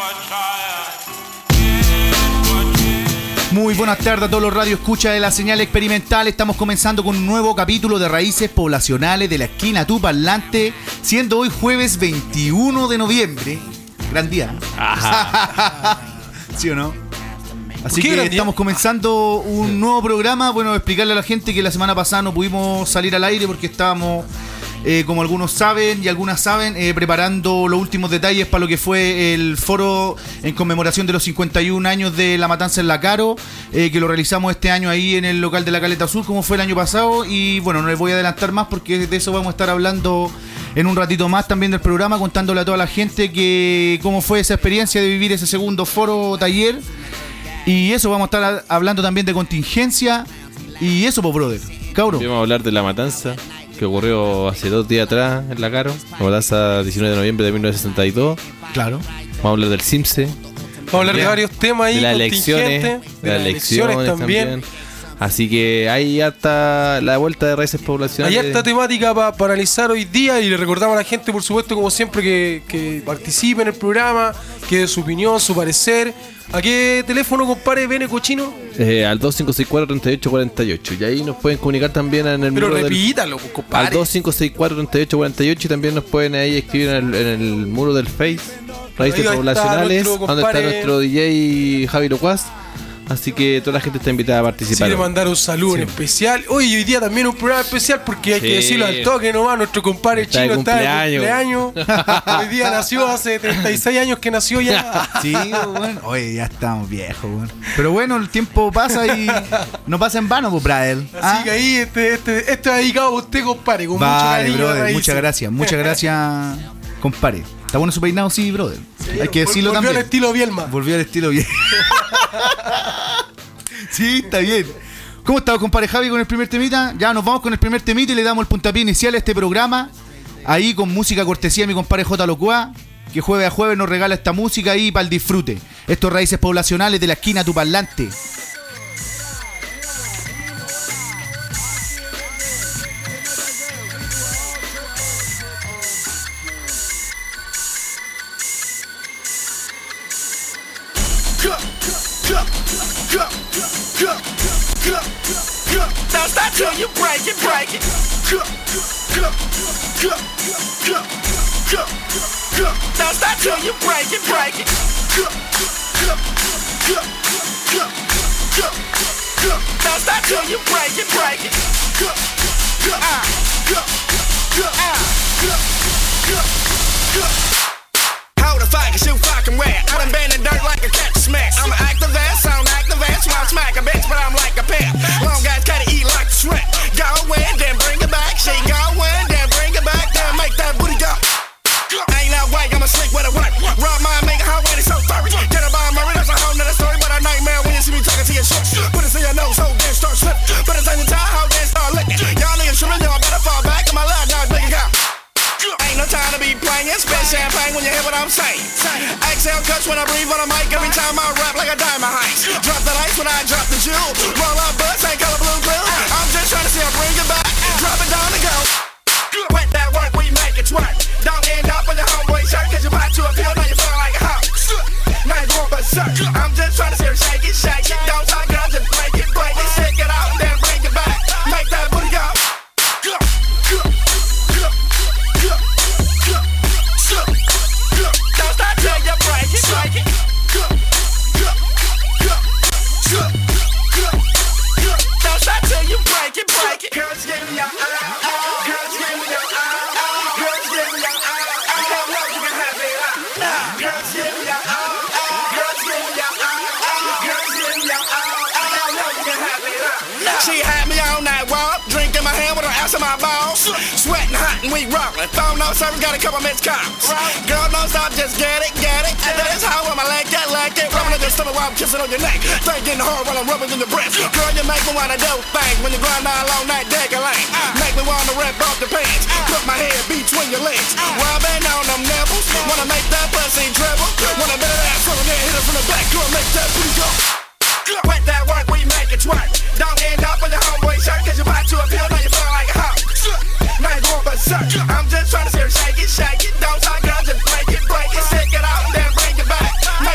Muy buenas tardes a todos los radioescuchas de la señal experimental. Estamos comenzando con un nuevo capítulo de Raíces Poblacionales de la esquina Tu Parlante, siendo hoy jueves 21 de noviembre. Gran día. ¿Sí o no? Así que estamos comenzando un nuevo programa. Bueno, explicarle a la gente que la semana pasada no pudimos salir al aire porque estábamos, como algunos saben y algunas saben, preparando los últimos detalles para lo que fue el foro en conmemoración de los 51 años de la matanza en La Caro, que lo realizamos este año ahí en el local de la Caleta Sur, como fue el año pasado. Y bueno, no les voy a adelantar más porque de eso vamos a estar hablando en un ratito más también del programa, contándole a toda la gente que cómo fue esa experiencia de vivir ese segundo foro taller. Y eso, vamos a estar hablando también de contingencia. Y eso, pues, brother, cabro. Vamos a hablar de la matanza que ocurrió hace 2 días atrás en La Caro. La matanza 19 de noviembre de 1962. Claro. Vamos a hablar del CIMSE. Vamos a hablar de varios temas ahí. De las elecciones. De las elecciones también. Así que ahí ya está la vuelta de Raíces Poblacionales. Hay harta temática para analizar hoy día. Y le recordamos a la gente, por supuesto, como siempre, que participe en el programa, que dé su opinión, su parecer. ¿A qué teléfono, compadre, Bene Cochino? Al 2564-3848. Y ahí nos pueden comunicar también en el muro. Pero repítalo, compadre. Al 2564-3848. Y también nos pueden ahí escribir en el muro del Face Raíces Poblacionales, donde está nuestro DJ Javi Locuaz. Así que toda la gente está invitada a participar. Sí, le mandar un saludo en especial. Hoy día también un programa especial porque hay que decirlo al toque nomás. Nuestro compadre está Chino está de cumpleaños. Hoy día nació, hace 36 años que nació ya. Sí, bueno. Oye, ya estamos viejos, bueno. Pero bueno, el tiempo pasa y no pasa en vano, pues, brother. Así que ahí esto es dedicado a usted, compadre, con mucho cariño. Brother, muchas gracias, compadre. Está bueno su peinado, sí, brother. Sí, hay que decirlo también. Volvió al estilo Bielma. Sí, está bien. ¿Cómo está, compadre Javi, con el primer temita? Ya nos vamos con el primer temita y le damos el puntapié inicial a este programa. Ahí con música cortesía de mi compadre J. Locuá, que jueves a jueves nos regala esta música ahí para el disfrute. Estos Raíces Poblacionales de la esquina Tu Parlante. Now stop till you break it. Now stop till you break it. Now stop till you break it. Hold the fire, shoot fucking wet. I done been in dirt like a cat smack. I'm an activist, sound activist. While I smack a bitch, but I'm like a pimp. Long guys gotta eat like a shrimp. Go in, then bring it back. She go in, then bring it back. Then make that booty go. Ain't no way, I'ma sleep with a work. Rob mine, make a hot way, it's so furry. Get a bomb, Murray, that's a whole nother story. But a nightmare when you see me talking to your shit. Put it in your nose, hold then start slipping. Put it on your tie, hold then start licking. Y'all niggas tripping, y'all better fall back. In my love, y'all big it out. Ain't no time to be playing. Spit champagne when you hear what I'm saying. Exhale cuts when I breathe on a mic. Every time I rap like a diamond heist. Drop the ice when I drop the jewel. Roll up butts, ain't color blue grill. I'm just trying to see her bring it back. Drop it down and go. Wet that work, we make it twerk. Don't end up on your homeboy shirt. Cause you bought to a pill, now you feel like a hoe. Now you going berserk. I'm just trying to see her shake it. Don't talk, girl, just break it. Shake it out, then bring it back. Make that booty go. Don't stop till you break it. Don't stop till you break it. Girls give me your girls give me your girls give me your I don't know you can have it. Girls give me your girls give me your girls give me your I don't know you can have it. She had me on that walk, drink in my hand with her ass in my balls. Sweating hot and we rolling. Phone no service, got a couple missed calls. Girl, don't stop, just get it. And that's how I'm like it. Rubbing in your stomach while I'm kissing on your neck. Thinking hard while I'm rubbing in your breath. Girl, you make me wanna do things when you grind down along that decker lane. Make me wanna rip off the pants. Put my head between your legs. Rubbing on them nipples. Wanna make that pussy dribble. Wanna bit of that from there, hit it from the back. Girl, make that booty go. Wet that work, we make it twerk. Don't end up on your homeboy shirt. Cause you bought to a pill, now you feel like a hoe. Now you going berserk. I'm just trying to see her shake it. Don't talk, girl, just break it. Shake it out, then bring it back.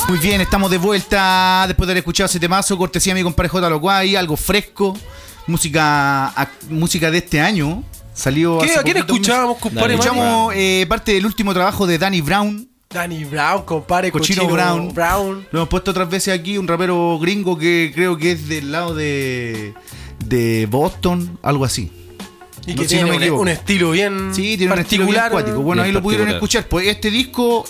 Muy bien, estamos de vuelta después de haber escuchado ese temazo, cortesía de mi compadre J. Locuay, algo fresco, música de este año. Salió ¿A quién escuchábamos, compadre? Escuchamos parte del último trabajo de Danny Brown. Danny Brown, compadre, Cochino Brown. Lo hemos puesto otras veces aquí, un rapero gringo que creo que es del lado de Boston, algo así. Y que tiene un estilo bien sí, tiene particular, un estilo bien acuático. Bueno, ahí lo pudieron escuchar. Pues este disco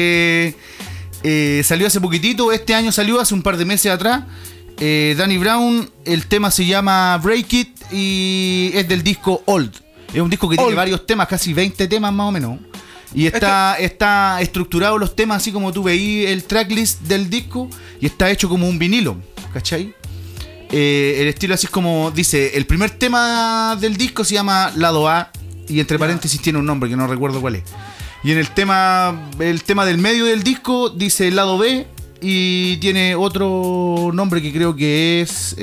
salió hace poquitito, este año salió, hace un par de meses atrás. Danny Brown, el tema se llama Break It y es del disco Old. Es un disco que tiene varios temas, casi 20 temas más o menos. Y está estructurado los temas así como tú veí el tracklist del disco y está hecho como un vinilo, ¿cachai? El estilo así es como dice, el primer tema del disco se llama Lado A y entre paréntesis tiene un nombre que no recuerdo cuál es. Y en el tema del medio del disco dice Lado B y tiene otro nombre que creo que es...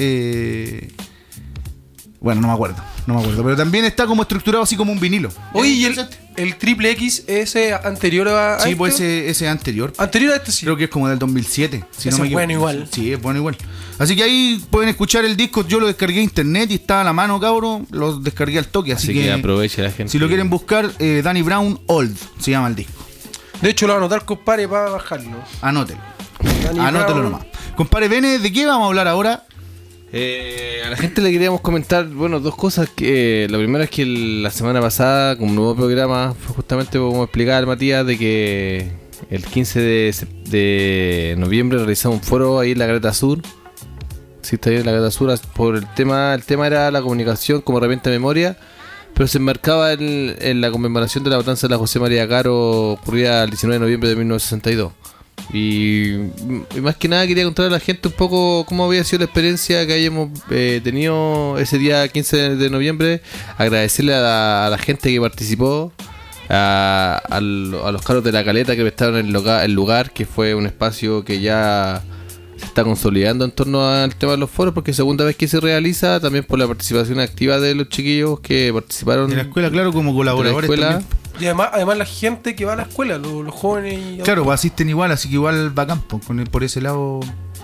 bueno, no me acuerdo, pero también está como estructurado así como un vinilo. Oye, ¿y el Triple X ese anterior a sí, esto? Pues ese anterior. Anterior a este sí. Creo que es como del 2007. Si no me es bueno igual. Sí, es bueno igual. Así que ahí pueden escuchar el disco. Yo lo descargué a internet y está a la mano, cabrón. Lo descargué al toque. Así que aproveche la gente. Si lo quieren buscar, Danny Brown Old se llama el disco. De hecho, lo voy a anotar, compadre, para bajarlo. Anótelo nomás. Compadre Bene, ¿de qué vamos a hablar ahora? A la gente le queríamos comentar, bueno, dos cosas. Que la primera es que la semana pasada, con un nuevo programa, fue justamente como explicaba Matías, de que el 15 de noviembre realizamos un foro ahí en la Caleta Sur. Sí, está ahí en la Caleta Sur, por el tema era la comunicación como herramienta de memoria, pero se enmarcaba en la conmemoración de la matanza de la José María Caro, ocurrida el 19 de noviembre de 1962. Y más que nada quería contar a la gente un poco cómo había sido la experiencia que hayamos tenido ese día 15 de noviembre. Agradecerle a la gente que participó, a los carros de la Caleta que prestaron el lugar, que fue un espacio que ya se está consolidando en torno al tema de los foros, porque es segunda vez que se realiza, también por la participación activa de los chiquillos que participaron de la escuela, claro, como colaboradores también. Y además la gente que va a la escuela, los jóvenes y claro, pues asisten igual, así que igual bacán por ese lado.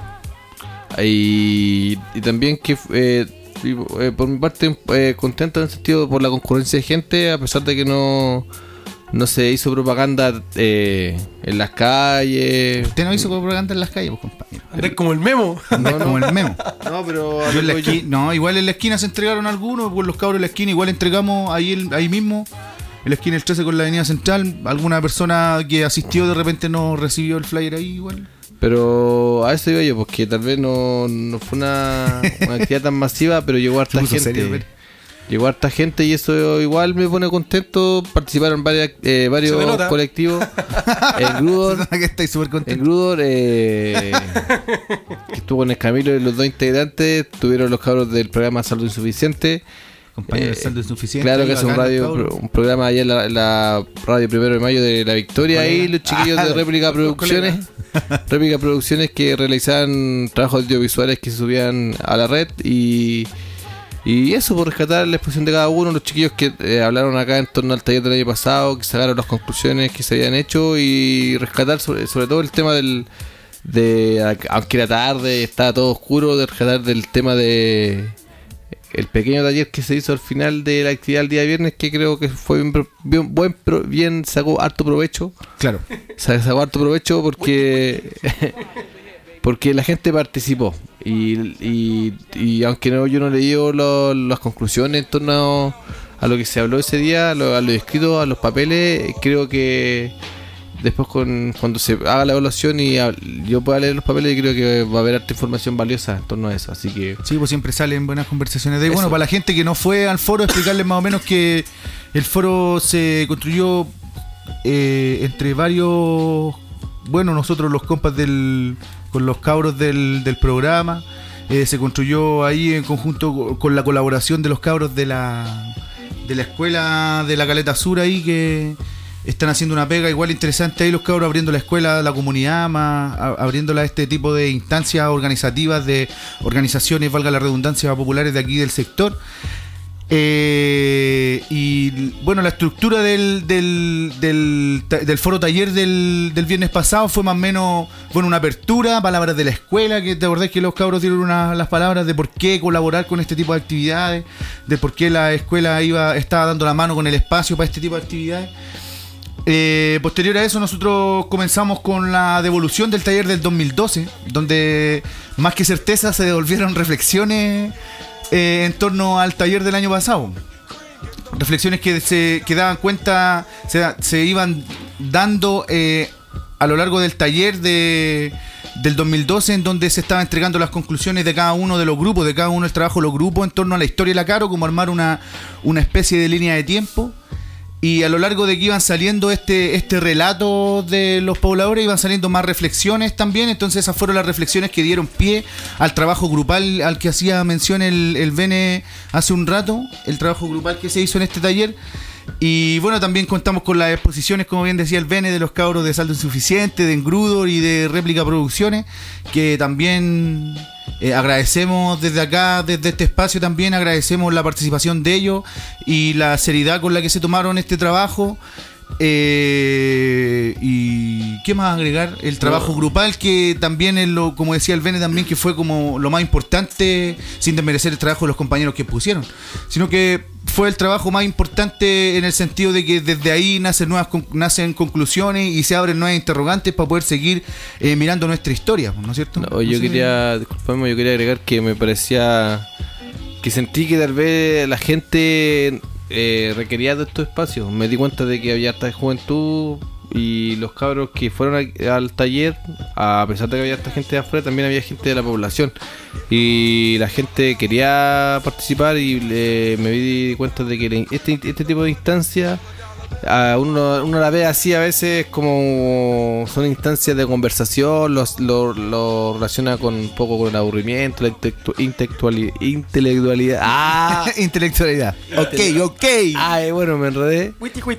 Y también que por mi parte contento en el sentido por la concurrencia de gente, a pesar de que no se hizo propaganda en las calles. Usted no hizo propaganda en las calles, pues, compañero. Andrés como el Memo. Como el Memo. No, pero yo en la esquina, no, igual en la esquina se entregaron algunos, por los cabros en la esquina igual entregamos ahí mismo. En la esquina del 13 con la avenida central, alguna persona que asistió de repente no recibió el flyer ahí igual. Pero a eso iba yo, porque tal vez no fue una actividad tan masiva, pero llegó harta gente. Serio, llegó harta gente y eso igual me pone contento. Participaron varios colectivos. El Grudor, que estáis súper contento. El Grudor, que estuvo en el Camilo, y los dos integrantes tuvieron los cabros del programa Saldo Insuficiente. Compañero del Saldo Insuficiente. Claro que es un programa allá en la radio 1 de mayo de La Victoria. Ahí los chiquillos de Réplica Producciones. Réplica Producciones que realizaban trabajos audiovisuales que se subían a la red. Y eso, por rescatar la exposición de cada uno. Los chiquillos que hablaron acá en torno al taller del año pasado, que sacaron las conclusiones que se habían hecho. Y rescatar sobre todo el tema aunque era tarde, estaba todo oscuro, de rescatar del tema de el pequeño taller que se hizo al final de la actividad el día viernes, que creo que fue bien sacó harto provecho. Claro. Sacó harto provecho porque la gente participó. Y aunque yo no leí las conclusiones en torno a lo que se habló ese día, a lo escrito, a los papeles, creo que después cuando se haga la evaluación y yo pueda leer los papeles, creo que va a haber harta información valiosa en torno a eso, así que sí, pues siempre salen buenas conversaciones de ahí. Bueno, para la gente que no fue al foro, explicarles más o menos que el foro se construyó entre varios, bueno, nosotros los compas con los cabros del programa, se construyó ahí en conjunto con la colaboración de los cabros de la escuela de la Caleta Sur ahí, que están haciendo una pega igual interesante ahí los cabros, abriendo la escuela, la comunidad, abriéndola a este tipo de instancias organizativas, de organizaciones, valga la redundancia, populares de aquí del sector. Y bueno, la estructura del foro taller del viernes pasado fue más o menos, bueno, una apertura, palabras de la escuela, que te acordás que los cabros dieron las palabras de por qué colaborar con este tipo de actividades, de por qué la escuela estaba dando la mano con el espacio para este tipo de actividades. Posterior a eso, nosotros comenzamos con la devolución del taller del 2012, donde más que certeza se devolvieron reflexiones en torno al taller del año pasado. Reflexiones que daban cuenta, se iban dando a lo largo del taller del 2012, en donde se estaban entregando las conclusiones de cada uno de los grupos, de cada uno del trabajo de los grupos en torno a la historia de la Caro, como armar una especie de línea de tiempo. Y a lo largo de que iban saliendo este relato de los pobladores, iban saliendo más reflexiones también. Entonces esas fueron las reflexiones que dieron pie al trabajo grupal al que hacía mención el Bene hace un rato, el trabajo grupal que se hizo en este taller. Y bueno, también contamos con las exposiciones, como bien decía el Bene, de los cabros de Saldo Insuficiente, de Engrudor y de Réplica Producciones, que también agradecemos desde acá, desde este espacio también, agradecemos la participación de ellos y la seriedad con la que se tomaron este trabajo. Y qué más agregar, el trabajo grupal, que también es como decía el Bene también, que fue como lo más importante, sin desmerecer el trabajo de los compañeros que pusieron, sino que fue el trabajo más importante en el sentido de que desde ahí nacen conclusiones y se abren nuevas interrogantes para poder seguir mirando nuestra historia, ¿no es cierto? No, yo quería agregar que me parecía que sentí que tal vez la gente requería de estos espacios. Me di cuenta de que había harta juventud y los cabros que fueron al taller, a pesar de que había harta gente de afuera, también había gente de la población y la gente quería participar y me di cuenta de que este tipo de instancias uno la ve así a veces como son instancias de conversación, lo relaciona con un poco con el aburrimiento, la intelectualidad. Intelectualidad. Ok. Bueno, me enredé.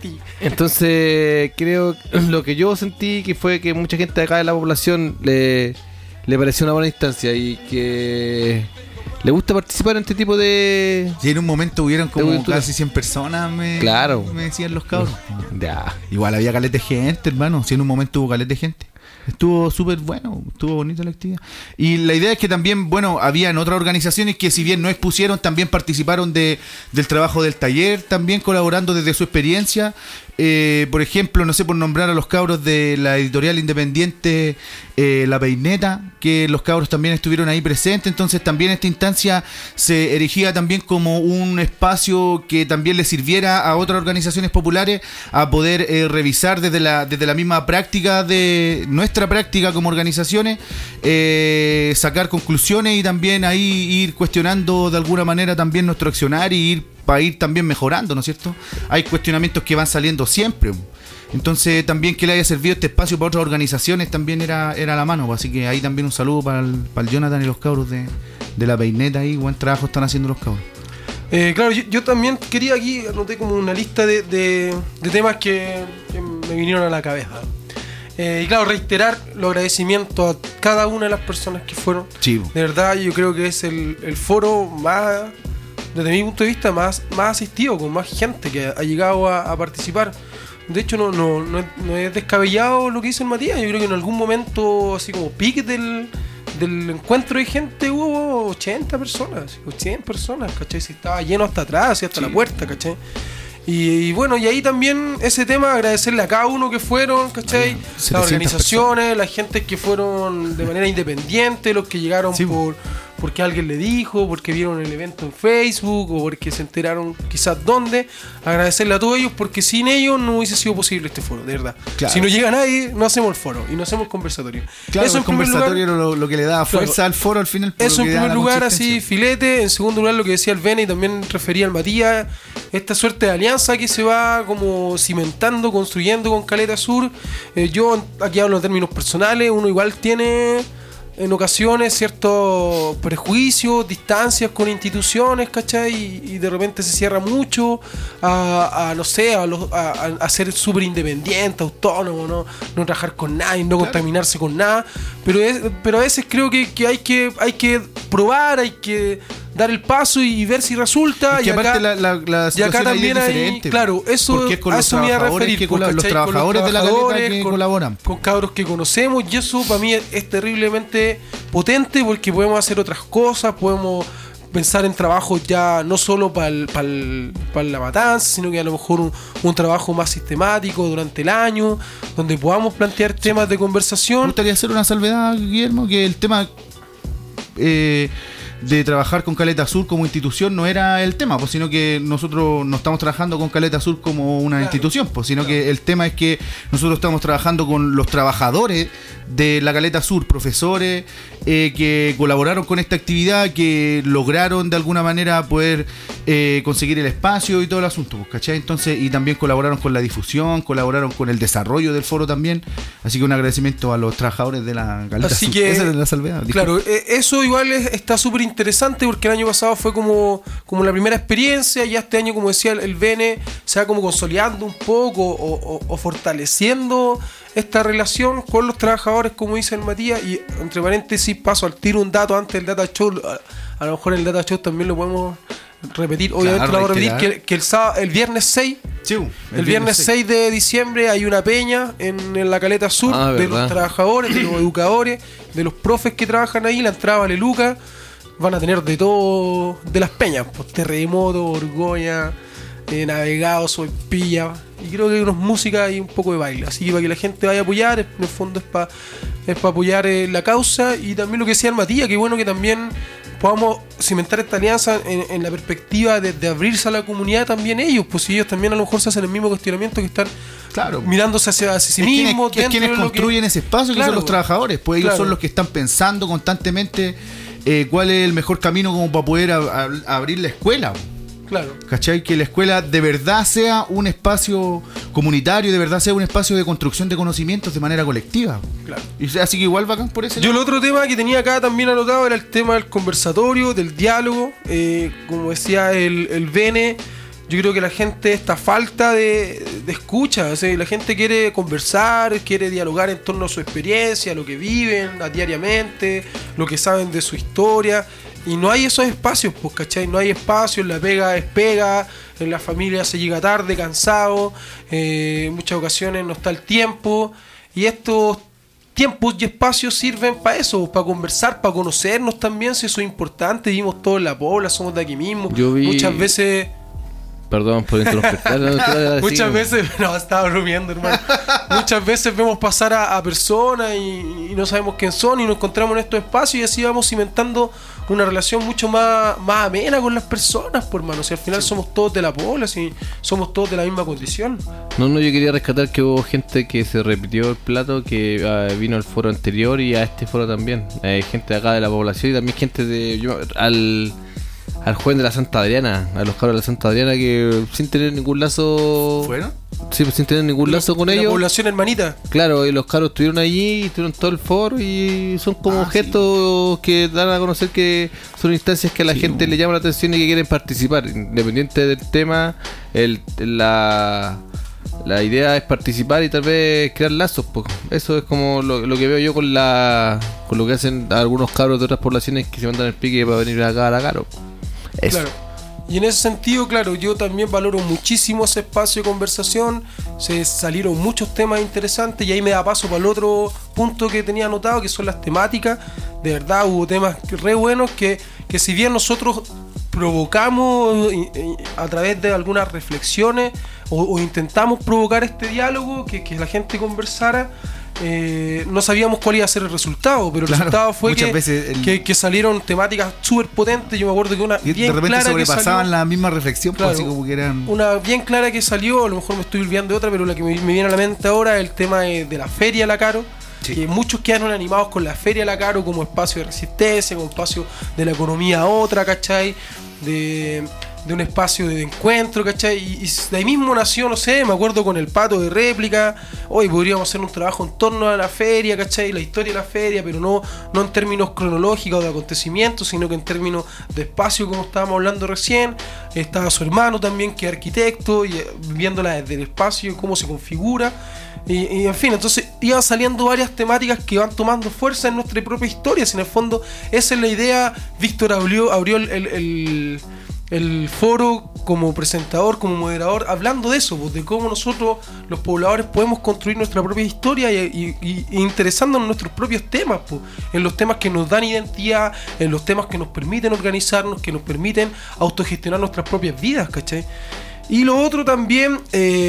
Entonces creo lo que yo sentí que fue que mucha gente de acá de la población le pareció una buena instancia y que le gusta participar en este tipo de... Y en un momento hubieron como casi 100 personas, claro, me decían los cabros. Ya. Igual había caleta de gente, hermano. Si en un momento hubo caleta de gente. Estuvo súper bueno, estuvo bonita la actividad. Y la idea es que también, bueno, habían otras organizaciones que si bien no expusieron, también participaron del trabajo del taller, también colaborando desde su experiencia. Por ejemplo, no sé, por nombrar a los cabros de la editorial independiente La Peineta, que los cabros también estuvieron ahí presentes. Entonces también esta instancia se erigía también como un espacio que también le sirviera a otras organizaciones populares a poder revisar desde la misma práctica de nuestra práctica como organizaciones, sacar conclusiones y también ahí ir cuestionando de alguna manera también nuestro accionar y para ir también mejorando, ¿no es cierto? Hay cuestionamientos que van saliendo siempre. Entonces también que le haya servido este espacio para otras organizaciones también era la mano. Así que ahí también un saludo para el Jonathan y los cabros de La Peineta. Ahí buen trabajo están haciendo los cabros. Claro, yo también quería aquí, anoté como una lista de temas que me vinieron a la cabeza. Y claro, reiterar los agradecimientos a cada una de las personas que fueron. Sí. De verdad, yo creo que es el foro más, desde mi punto de vista, más asistido, con más gente que ha llegado a participar. De hecho, no es descabellado lo que dice el Matías. Yo creo que en algún momento, así como pique del encuentro de gente, hubo 80 personas, 100 personas, ¿cachai? Si estaba lleno hasta atrás, así hasta la puerta, ¿cachai? Y bueno, y ahí también ese tema, agradecerle a cada uno que fueron, ¿cachai? Las organizaciones, la gente que fueron de manera independiente, los que llegaron porque alguien le dijo, porque vieron el evento en Facebook o porque se enteraron quizás dónde. Agradecerle a todos ellos, porque sin ellos no hubiese sido posible este foro, de verdad. Claro. Si no llega nadie, no hacemos el foro y no hacemos el conversatorio. Claro, eso el conversatorio era lo que le daba fuerza al foro al final. Eso en primer lugar, así, filete. En segundo lugar, lo que decía el Bene y también refería al Matías, esta suerte de alianza que se va como cimentando, construyendo con Caleta Sur. Yo aquí hablo en términos personales, uno igual tiene en ocasiones ciertos prejuicios, distancias con instituciones, ¿cachai? Y de repente se cierra mucho a ser súper independiente, autónomo, no trabajar con nadie, no contaminarse con nada. Pero a veces creo que hay que probar, hay que dar el paso y ver si resulta. Es que aparte la y acá también es hay, diferente. Claro, eso, porque es con los trabajadores, los trabajadores de la caleta que colaboran. Con cabros que conocemos, y eso para mí es terriblemente potente porque podemos hacer otras cosas, podemos pensar en trabajos ya no solo para la matanza, sino que a lo mejor un trabajo más sistemático durante el año, donde podamos plantear temas de conversación. Me gustaría hacer una salvedad, Guillermo, que el tema de trabajar con Caleta Sur como institución no era el tema, pues, sino que nosotros no estamos trabajando con Caleta Sur como una institución, pues, sino que el tema es que nosotros estamos trabajando con los trabajadores de la Caleta Sur, profesores que colaboraron con esta actividad, que lograron de alguna manera poder conseguir el espacio y todo el asunto, pues, ¿cachai? Entonces, y también colaboraron con la difusión, colaboraron con el desarrollo del foro también, así que un agradecimiento a los trabajadores de la Caleta así Sur. Que, esa es la salvedad. Claro, eso igual está súper interesante porque el año pasado fue como la primera experiencia, y este año, como decía el Bene, se va como consolidando un poco o fortaleciendo esta relación con los trabajadores, como dice el Matías. Y entre paréntesis paso al tiro un dato antes del Data Show, a lo mejor el Data Show también lo podemos repetir, obviamente lo vamos a repetir, que el viernes 6 el viernes 6 de diciembre hay una peña en la Caleta Sur de los trabajadores, de los educadores, de los profes que trabajan ahí. La entrada vale lucas. Van a tener de todo de las peñas, pues, terremoto, Borgoña, Navegado, Soypilla, y creo que hay unas músicas y un poco de baile, así que para que la gente vaya a apoyar, en el fondo es para apoyar la causa. Y también lo que decía el Matías, que bueno que también podamos cimentar esta alianza en la perspectiva de abrirse a la comunidad también ellos, pues si ellos también a lo mejor se hacen el mismo cuestionamiento que están mirándose hacia sí mismos. Quienes construyen ese espacio, que son los trabajadores, pues ellos son los que están pensando constantemente cuál es el mejor camino como para poder abrir la escuela. Claro. ¿Cachai? Que la escuela de verdad sea un espacio comunitario, de verdad sea un espacio de construcción de conocimientos de manera colectiva. Claro. Y así que igual bacán por ese. Yo el otro tema que tenía acá también anotado era el tema del conversatorio, del diálogo. Como decía el Bene, yo creo que la gente, esta falta de escucha, o sea, la gente quiere conversar, quiere dialogar en torno a su experiencia, lo que viven diariamente, lo que saben de su historia, y no hay esos espacios, pues, ¿cachai? No hay espacios, la pega es pega, en la familia se llega tarde, cansado, en muchas ocasiones no está el tiempo, y estos tiempos y espacios sirven para eso, para conversar, para conocernos también, si eso es importante. Vivimos todos en la pobla, somos de aquí mismo, muchas veces... Perdón por interrumpir. Muchas veces, no, estaba bromeando, hermano. Muchas veces vemos pasar a personas y no sabemos quién son, y nos encontramos en estos espacios, y así vamos cimentando una relación mucho más amena con las personas, por hermano. Si al final somos todos de la pobla, si somos todos de la misma condición. No, yo quería rescatar que hubo gente que se repitió el plato, que vino al foro anterior y a este foro también. Gente de acá de la población y también gente al joven de la Santa Adriana, a los cabros de la Santa Adriana, que sin tener ningún lazo... ¿Fueron? Sí, pues sin tener ningún lazo con ellos. La población hermanita. Claro, y los cabros estuvieron allí, estuvieron todo el foro, y son como gestos que dan a conocer que son instancias que a la gente le llama la atención y que quieren participar. Independiente del tema, la idea es participar y tal vez crear lazos, pues. Eso es como lo que veo yo con lo que hacen algunos cabros de otras poblaciones que se mandan el pique para venir acá a la Caro. Eso. Claro. Y en ese sentido, claro, yo también valoro muchísimo ese espacio de conversación. Se salieron muchos temas interesantes, y ahí me da paso para el otro punto que tenía anotado, que son las temáticas. De verdad hubo temas re buenos que si bien nosotros provocamos a través de algunas reflexiones o intentamos provocar este diálogo, que la gente conversara, no sabíamos cuál iba a ser el resultado, pero el resultado fue que salieron temáticas súper potentes. Yo me acuerdo que una y bien de repente clara sobrepasaban que salió, la misma reflexión, claro, así como que eran... Una bien clara que salió, a lo mejor me estoy olvidando de otra, pero la que me viene a la mente ahora es el tema de la Feria La Caro. Sí. Que muchos quedaron animados con la Feria La Caro como espacio de resistencia, como espacio de la economía otra, ¿cachai? De un espacio de encuentro, ¿cachai? Y de ahí mismo nació, no sé, me acuerdo con el Pato de réplica, hoy podríamos hacer un trabajo en torno a la feria, ¿cachai? La historia de la feria, pero no en términos cronológicos de acontecimientos, sino que en términos de espacio, como estábamos hablando recién. Estaba su hermano también, que es arquitecto, y viéndola desde el espacio, cómo se configura. Y en fin, entonces iban saliendo varias temáticas que van tomando fuerza en nuestra propia historia. Si en el fondo esa es la idea. Víctor abrió el foro como presentador, como moderador, hablando de eso, pues, de cómo nosotros los pobladores podemos construir nuestra propia historia y interesándonos en nuestros propios temas, pues, en los temas que nos dan identidad, en los temas que nos permiten organizarnos, que nos permiten autogestionar nuestras propias vidas, ¿cachai? Y lo otro también,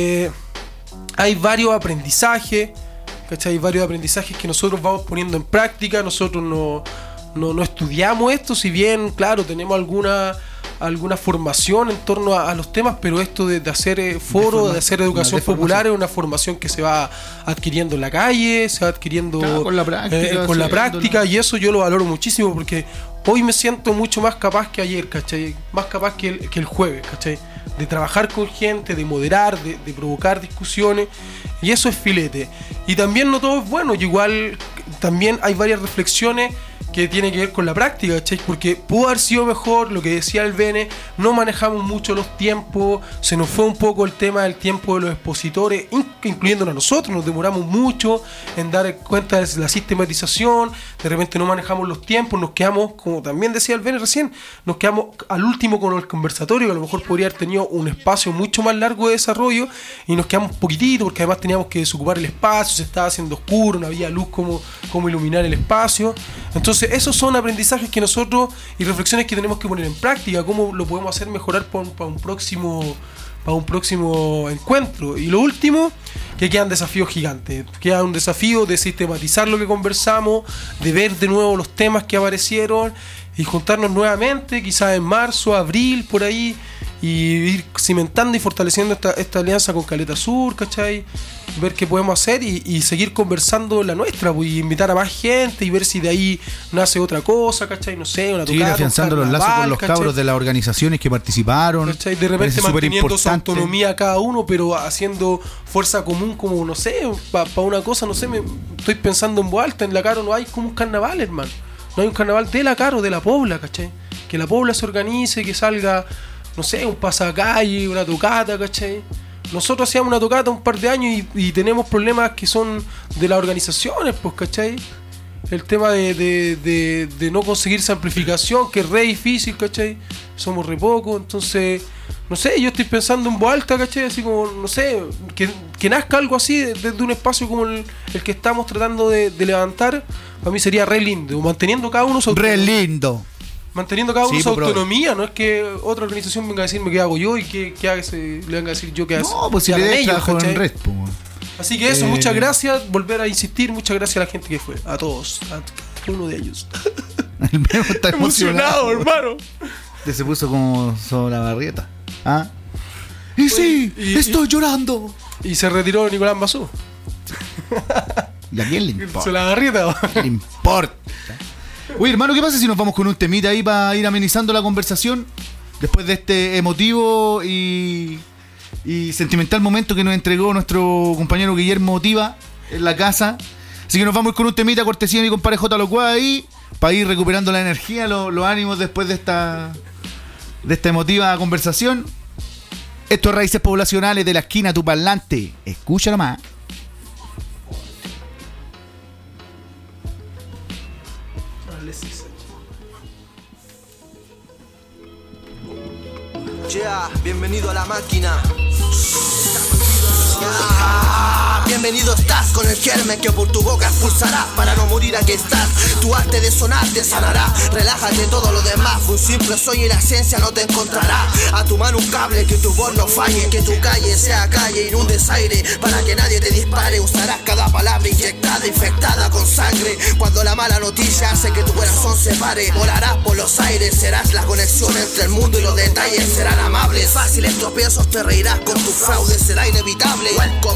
hay varios aprendizajes, ¿cachai? Hay varios aprendizajes que nosotros vamos poniendo en práctica. Nosotros no estudiamos esto, si bien, claro, tenemos alguna formación en torno a los temas, pero esto de hacer foros, de hacer educación popular es una formación que se va adquiriendo en la calle, se va adquiriendo con la práctica, y eso yo lo valoro muchísimo, porque hoy me siento mucho más capaz que ayer, ¿cachai? Más capaz que el jueves, ¿cachai? De trabajar con gente, de moderar, de provocar discusiones, y eso es filete. Y también no todo es bueno, y igual también hay varias reflexiones que tiene que ver con la práctica, ¿cachai? Porque pudo haber sido mejor, lo que decía el Bene, no manejamos mucho los tiempos, se nos fue un poco el tema del tiempo de los expositores, incluyéndonos a nosotros, nos demoramos mucho en dar cuenta de la sistematización, de repente no manejamos los tiempos, nos quedamos, como también decía el Bene recién, nos quedamos al último con el conversatorio, que a lo mejor podría haber tenido un espacio mucho más largo de desarrollo, y nos quedamos poquitito, porque además teníamos que desocupar el espacio, se estaba haciendo oscuro, no había luz como iluminar el espacio. Entonces esos son aprendizajes que nosotros y reflexiones que tenemos que poner en práctica, cómo lo podemos hacer mejorar para un próximo encuentro. Y lo último, que quedan desafíos gigantes, queda un desafío de sistematizar lo que conversamos, de ver de nuevo los temas que aparecieron y juntarnos nuevamente, quizás en marzo, abril, por ahí, y ir cimentando y fortaleciendo esta alianza con Caleta Sur, ¿cachai? Ver qué podemos hacer y seguir conversando la nuestra, pues, y invitar a más gente y ver si de ahí nace otra cosa, ¿cachai? No sé, una tocata, seguir afianzando los lazos con los cabros de las organizaciones que participaron, ¿cachai? De repente manteniendo su autonomía cada uno, pero haciendo fuerza común, como, no sé, para una cosa, no sé, estoy pensando en voz alta. En La Caro no hay como un carnaval, hermano. No hay un carnaval de La Caro, de La Pobla, ¿cachai? Que La Pobla se organice, que salga, no sé, un pasacalle, una tocata, ¿cachai? Nosotros hacíamos una tocata un par de años y tenemos problemas que son de las organizaciones, pues, ¿cachai? El tema de no conseguir esa amplificación, que es re difícil, ¿cachai? Somos re pocos, entonces, no sé, yo estoy pensando en voz alta, ¿cachai? Así como, no sé, que nazca algo así desde un espacio como el que estamos tratando de levantar, para mí sería re lindo, manteniendo cada uno su autonomía. Re lindo. Manteniendo cada uno su autonomía, no es que otra organización venga a decirme qué hago yo y qué le venga a decir yo qué hago. No, pues si le des trabajo en red, pues. Así que eso, muchas gracias, volver a insistir, muchas gracias a la gente que fue, a todos, a cada uno de ellos. El Memo está emocionado, hermano. Se puso como sobre la barrieta. ¿Ah? Y sí, estoy llorando. Y se retiró Nicolás Mazú. ¿Y a quién le importa? Se la barrieta. ¿Qué le importa? Oye, hermano, ¿qué pasa si nos vamos con un temita ahí para ir amenizando la conversación? Después de este emotivo y sentimental momento que nos entregó nuestro compañero Guillermo Tiva en la casa. Así que nos vamos con un temita, cortesía de mi compadre J. Locuá ahí, para ir recuperando la energía, los ánimos después de esta emotiva conversación. Esto es Raíces Poblacionales de la Esquina, tu parlante. Escucha nomás. Yeah, bienvenido a la máquina. Bienvenido estás con el germen que por tu boca expulsará. Para no morir aquí estás, tu arte de sonar te sanará. Relájate todo lo demás, un simple sueño y la ciencia no te encontrará. A tu mano un cable, que tu voz no falle, que tu calle sea calle, inundes aire para que nadie te dispare. Usarás cada palabra inyectada, infectada con sangre. Cuando la mala noticia hace que tu corazón se pare, volarás por los aires, serás la conexión entre el mundo y los detalles serán amables. Fáciles tropiezos, te reirás con tu fraude, será inevitable. Welcome a donde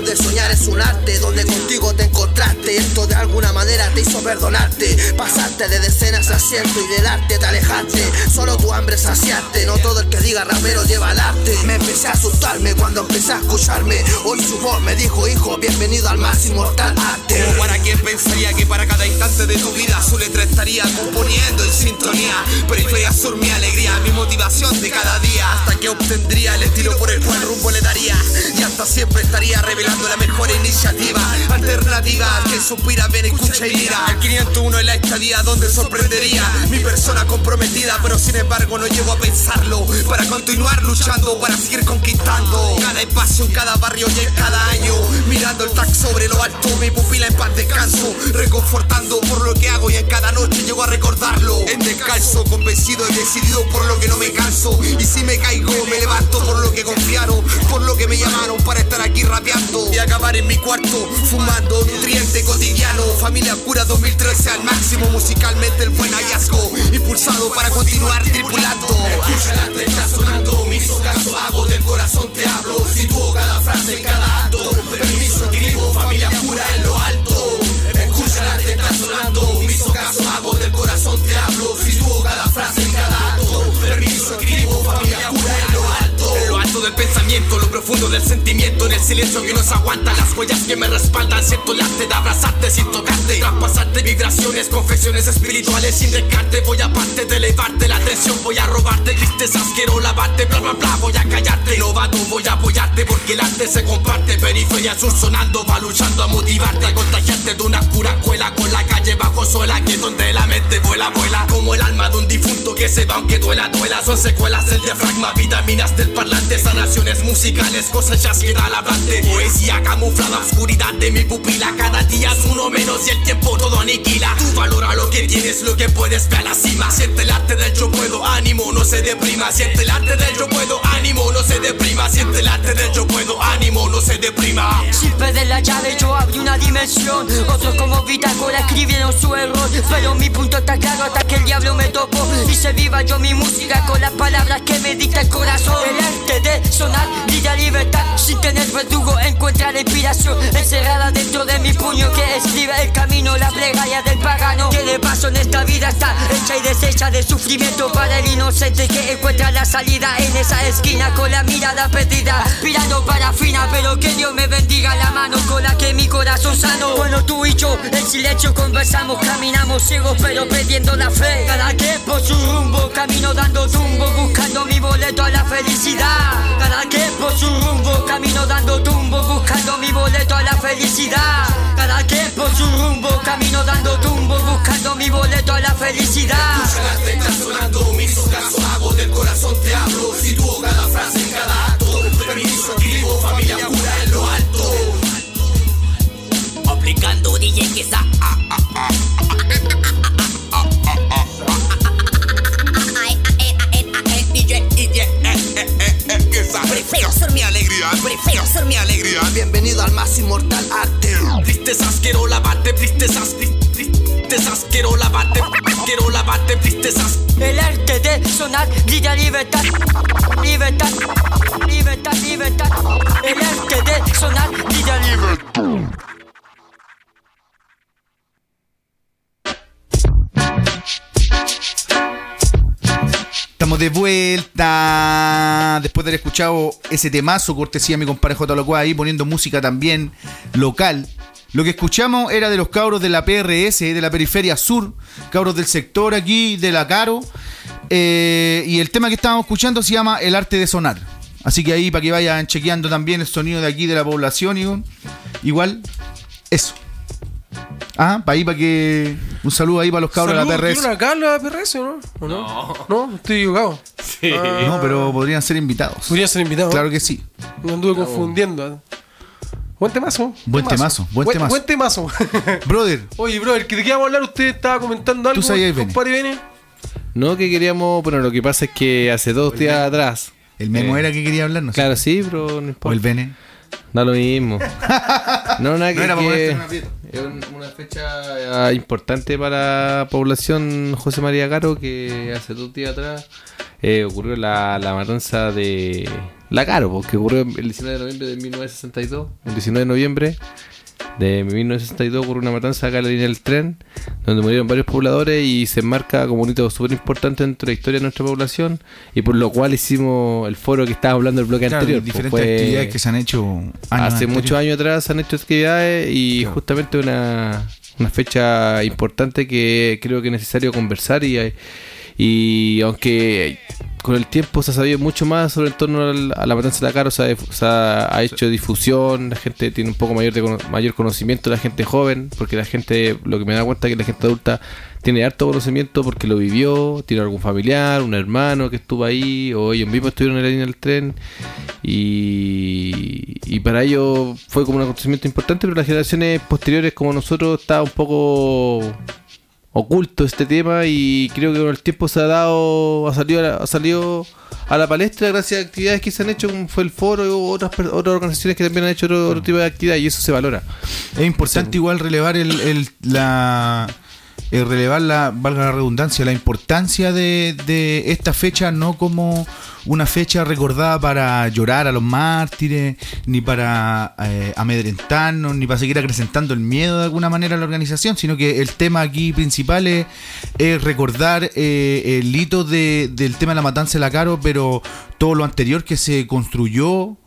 de soñar es un arte, donde contigo te encontraste. Esto de alguna manera te hizo perdonarte. Pasaste de decenas a cientos y del arte te alejaste. Solo tu hambre saciaste. No todo el que diga rapero lleva al arte. Me empecé a asustarme cuando empecé a escucharme. Hoy su voz me dijo: hijo, bienvenido al más inmortal arte. Como para quien pensaría que para cada instante de tu vida su letra estaría componiendo en sintonía. Periferia Sur, mi alegría, mi motivación de cada día. Hasta que obtendría el estilo por el cual rumbo le daría. Y hasta siempre estaría revelando la mejor iniciativa alternativa que suspira, ven, escucha y mira. El 501 es la estadía donde sorprendería mi persona comprometida, pero sin embargo no llego a pensarlo. Para continuar luchando, para seguir conquistando cada espacio en cada barrio y en cada año. Mirando el tag sobre lo alto, mi pupila en paz descanso, reconfortando por lo que hago y en cada noche llego a recordarlo. En descalzo, convencido y decidido por lo que no me canso. Y si me caigo, me levanto por lo que confiaron, por lo que me llamaron para estar aquí rapeando y acabar en mi cuarto fumando nutriente cotidiano. Familia Cura 2013 al máximo, musicalmente el buen hallazgo, impulsado para continuar tripulando. Escucha el arte, está sonando, me hizo caso, hago del corazón te hablo. Sitúo cada frase en cada acto, permiso escribo, familia Cura en lo alto. Escucha el arte, está sonando, me hizo caso, hago del corazón te hablo. Sitúo cada frase en cada acto, permiso escribo, familia Cura en lo alto. En lo alto del pensamiento, lo profundo del sentimiento, en el silencio que nos aguanta, las huellas que me respaldan. Siento el arte de abrazarte sin tocarte, traspasarte vibraciones, confesiones espirituales sin descarte. Voy aparte de elevarte la atención, voy a robarte tristezas, quiero lavarte, bla bla bla, voy a callarte. Novato, voy a apoyarte porque el arte se comparte. Periferia Sur sonando, va luchando a motivarte, a contagiarte de una cura escuela con la calle bajo suela, que donde la mente vuela, vuela como el alma de un difunto que se va aunque duela, duela. Son secuelas del diafragma, vitaminas del parlante, sanaciones musicales, cosechas que da la hablante. Poesía camuflada, oscuridad de mi pupila, cada día es uno menos y el tiempo todo aniquila. Tú valora lo que tienes, lo que puedes, ve a la cima. Siente el arte del yo puedo, ánimo, no se deprima. Siente el arte del yo puedo, ánimo, no se deprima. Siente el arte del yo puedo, ánimo, no se deprima. Sin perder la llave yo abrí una dimensión. Otros como bitácora escribieron su error, pero mi punto está claro hasta que el diablo me topó. Y se viva yo mi música con las palabras que me dicta el corazón. El arte de sonar y de libertad, sin tener verdugo encuentra la inspiración encerrada dentro de mi puño que escribe el camino, la plegaria del pagano. Que de paso en esta vida está hecha y deshecha de sufrimiento para el inocente que encuentra la salida en esa esquina con la mirada perdida, aspirando para fina, pero que Dios me bendiga la mano con la que mi corazón sano. Bueno, tú y yo en silencio conversamos, caminamos ciegos pero perdiendo la fe. Cada que por su rumbo camino dando tumbo, buscando mi boleto a la felicidad. Cada que por su rumbo camino dando tumbo, buscando mi boleto a la felicidad. Cada que por su rumbo camino dando tumbo, buscando mi boleto a la felicidad. Escucha el arte, está sonando, me hizo caso, hago del corazón te hablo. Sitúo cada frase en cada acto, permiso escribo, familia Cura en lo alto. Aplicando DJ que está prefiero ser mi alegría, prefiero ser mi alegría. Bienvenido al más inmortal arte. Tristezas quiero lavarte, tristezas quiero lavarte, quiero lavarte, tristezas. El arte de sonar grita libertad, libertad, libertad, libertad. El arte de sonar grita libertad. Estamos de vuelta después de haber escuchado ese temazo, cortesía de mi compadre J. Locua ahí poniendo música también local. Lo que escuchamos era de los cabros de la PRS, de la Periferia Sur, cabros del sector aquí, de la Caro. Y el tema que estábamos escuchando se llama El Arte de Sonar. Así que ahí para que vayan chequeando también el sonido de aquí de la población. Igual, eso. Ah, para ahí, para que... Un saludo ahí para los cabros de la PRS. ¿Tiene acá la PRS o no? No, estoy equivocado. Sí. No, pero podrían ser invitados. Podrían ser invitados. Claro que sí. Me anduve confundiendo. Buen temazo. Buen temazo. Buen temazo. Brother. Oye, brother, ¿de qué vamos a hablar? Usted estaba comentando algo. ¿Tú sabías, compadre Bene? No, que queríamos... Bueno, lo que pasa es que hace 2 días atrás... El Memo era que quería hablar, ¿no? Claro, sí, pero no importa. O el Bene. Da lo mismo. No, nada que... No era para ponerte en una piedra. Es una fecha importante para la población José María Caro, que hace 2 días atrás ocurrió la matanza de La Caro, que ocurrió el 19 de noviembre de 1962. El 19 de noviembre de 1962 ocurrió una matanza acá en la línea del tren, donde murieron varios pobladores y se enmarca como un hito súper importante dentro de la historia de nuestra población, y por lo cual hicimos el foro que estaba hablando el bloque anterior. Diferentes actividades que se han hecho hace muchos años atrás, se han hecho actividades y justamente una fecha importante que creo que es necesario conversar y aunque con el tiempo se ha sabido mucho más sobre el torno a la matanza de la Caro, se ha hecho difusión, la gente tiene un poco mayor conocimiento, la gente joven, porque la gente, lo que me da cuenta es que la gente adulta tiene harto conocimiento porque lo vivió, tiene algún familiar, un hermano que estuvo ahí, o ellos mismos estuvieron en la línea del tren, y para ellos fue como un acontecimiento importante, pero las generaciones posteriores como nosotros está un poco oculto este tema, y creo que con el tiempo ha salido a la palestra gracias a actividades que se han hecho, como fue el foro y otras organizaciones que también han hecho otro tipo de actividad, y eso se valora. Es importante igual relevar relevar valga la redundancia, la importancia de esta fecha, no como una fecha recordada para llorar a los mártires, ni para amedrentarnos, ni para seguir acrecentando el miedo de alguna manera a la organización, sino que el tema aquí principal es recordar el hito del tema de la matanza de la Caro, pero todo lo anterior que se construyó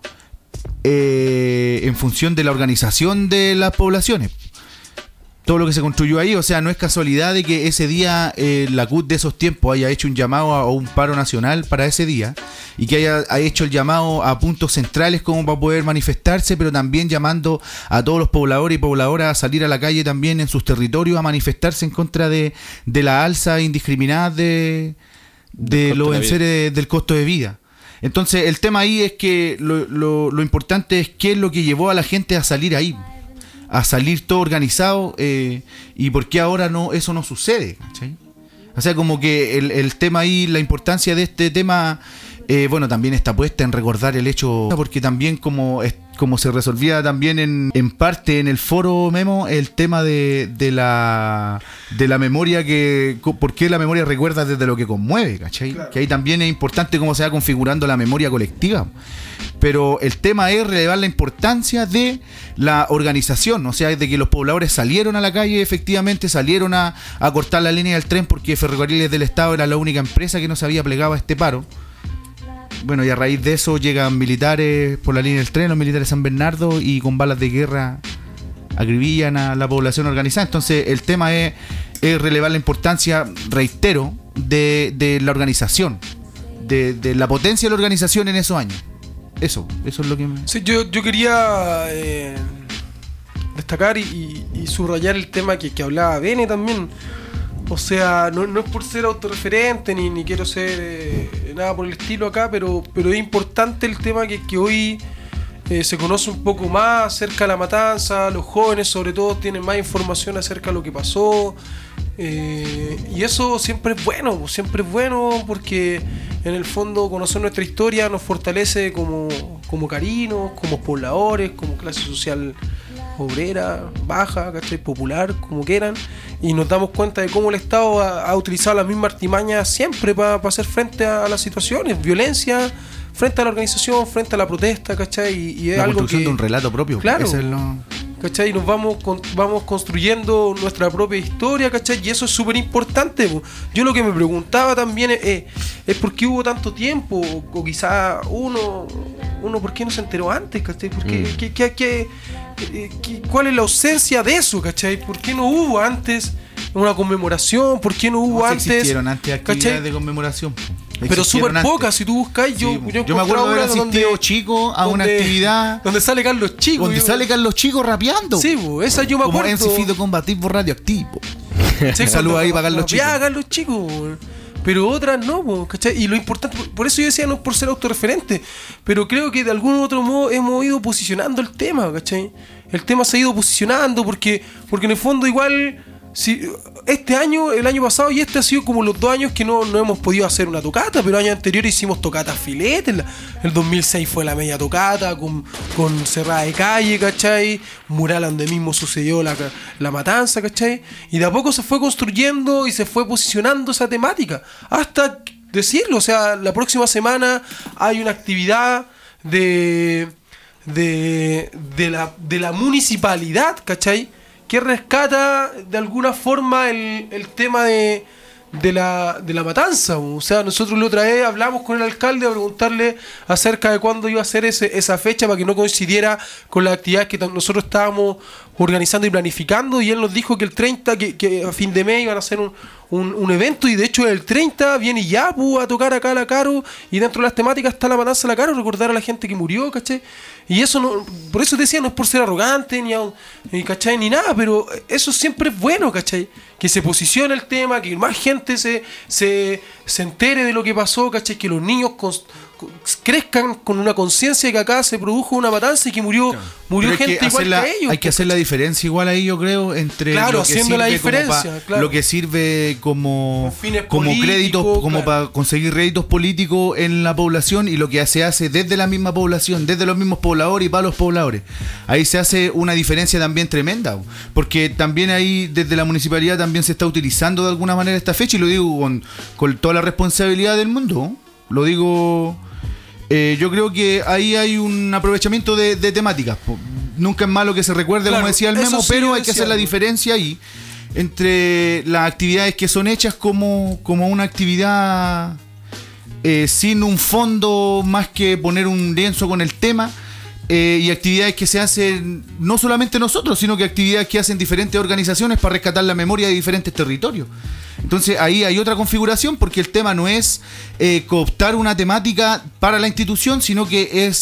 en función de la organización de las poblaciones. Todo lo que se construyó ahí, o sea, no es casualidad de que ese día la CUT de esos tiempos haya hecho un llamado a un paro nacional para ese día, y que haya hecho el llamado a puntos centrales como para poder manifestarse, pero también llamando a todos los pobladores y pobladoras a salir a la calle también en sus territorios a manifestarse en contra de la alza indiscriminada de los enseres del costo de vida. Entonces el tema ahí es que lo importante es qué es lo que llevó a la gente a salir ahí, a salir todo organizado, y por qué ahora eso no sucede, ¿cachai? O sea, como que el tema ahí, la importancia de este tema, bueno, también está puesta en recordar el hecho, porque también como se resolvía también en parte en el foro, Memo, el tema de la memoria, por qué la memoria recuerda desde lo que conmueve, ¿cachai? Claro. Que ahí también es importante cómo se va configurando la memoria colectiva. Pero el tema es relevar la importancia de la organización, o sea, de que los pobladores salieron a la calle, efectivamente salieron a cortar la línea del tren, porque Ferrocarriles del Estado era la única empresa que no se había plegado a este paro. Bueno, y a raíz de eso llegan militares por la línea del tren, los militares de San Bernardo, y con balas de guerra acribillan a la población organizada. Entonces el tema es relevar la importancia, reitero, de la organización, de la potencia de la organización en esos años. Eso es lo que Sí, yo quería destacar y subrayar el tema que hablaba Bene también. O sea, no es por ser autorreferente ni quiero ser nada por el estilo acá, pero es importante el tema que hoy se conoce un poco más acerca de la matanza. Los jóvenes sobre todo tienen más información acerca de lo que pasó, y eso siempre es bueno porque en el fondo conocer nuestra historia nos fortalece como carinos, como pobladores, como clase social obrera, baja, ¿cachai? Popular, como quieran, y nos damos cuenta de cómo el Estado ha utilizado las mismas artimañas siempre para hacer frente a las situaciones, violencia frente a la organización, frente a la protesta, ¿cachai? Y es la algo construcción que, de un relato propio. claro, es ¿cachai? Nos vamos construyendo nuestra propia historia, ¿cachai? Y eso es súper importante. Yo lo que me preguntaba también es por qué hubo tanto tiempo, o quizá uno por qué no se enteró antes, ¿cachai? ¿Por qué, ¿cuál es la ausencia de eso, ¿cachai? ¿Por qué no hubo antes una conmemoración? ¿Por qué no hubo antes? Existieron antes actividades, ¿cachai?, de conmemoración. Pero súper pocas, si tú buscas, yo me acuerdo de haber asistido chico a una actividad donde sale Carlos Chico. Donde sale Carlos Chico rapeando. Sí, esa yo me acuerdo. Como MC Fito Combativo Radioactivo. Un saludo ahí para Carlos Chico. Ya, Carlos Chico. Pero otras no, ¿cachai? Y lo importante, por eso yo decía, no es por ser autorreferente, pero creo que de algún otro modo hemos ido posicionando el tema, ¿cachai? El tema se ha ido posicionando porque en el fondo igual, si este año, el año pasado y este ha sido como los 2 años que no hemos podido hacer una tocata, pero años anteriores hicimos tocatas filetes. El 2006 fue la media tocata con cerrada de calle, ¿cachai? Mural donde mismo sucedió la matanza, ¿cachai? Y de a poco se fue construyendo y se fue posicionando esa temática hasta decirlo. O sea, la próxima semana hay una actividad de la municipalidad, ¿cachai? Que rescata de alguna forma el tema de la matanza. O sea, nosotros la otra vez hablamos con el alcalde a preguntarle acerca de cuándo iba a ser esa fecha para que no coincidiera con las actividades que nosotros estábamos organizando y planificando, y él nos dijo que el 30, que a fin de mes iban a hacer un evento, y de hecho el 30 viene Yapu a tocar acá a la Caro, y dentro de las temáticas está la matanza de la Caro, recordar a la gente que murió, ¿cachai? Y eso no, por eso te decía, no es por ser arrogante ni ¿cachai? Ni nada, pero eso siempre es bueno, ¿cachai? Que se posicione el tema, que más gente se entere de lo que pasó, ¿cachai? Que los niños crezcan con una conciencia de que acá se produjo una matanza y que murió gente igual que ellos. Hay que hacer la diferencia igual ahí, yo creo, entre lo que haciendo la diferencia, lo que sirve como crédito, como para conseguir réditos políticos en la población, y lo que se hace desde la misma población, desde los mismos pobladores y para los pobladores. Ahí se hace una diferencia también tremenda, porque también ahí desde la municipalidad también se está utilizando de alguna manera esta fecha, y lo digo con toda la responsabilidad del mundo, lo digo. Yo creo que ahí hay un aprovechamiento de temáticas. Nunca es malo que se recuerde, como decía el Memo, pero hay que hacer la diferencia ahí entre las actividades que son hechas como una actividad sin un fondo más que poner un lienzo con el tema, y actividades que se hacen no solamente nosotros, sino que actividades que hacen diferentes organizaciones para rescatar la memoria de diferentes territorios. Entonces ahí hay otra configuración, porque el tema no es cooptar una temática para la institución, sino que es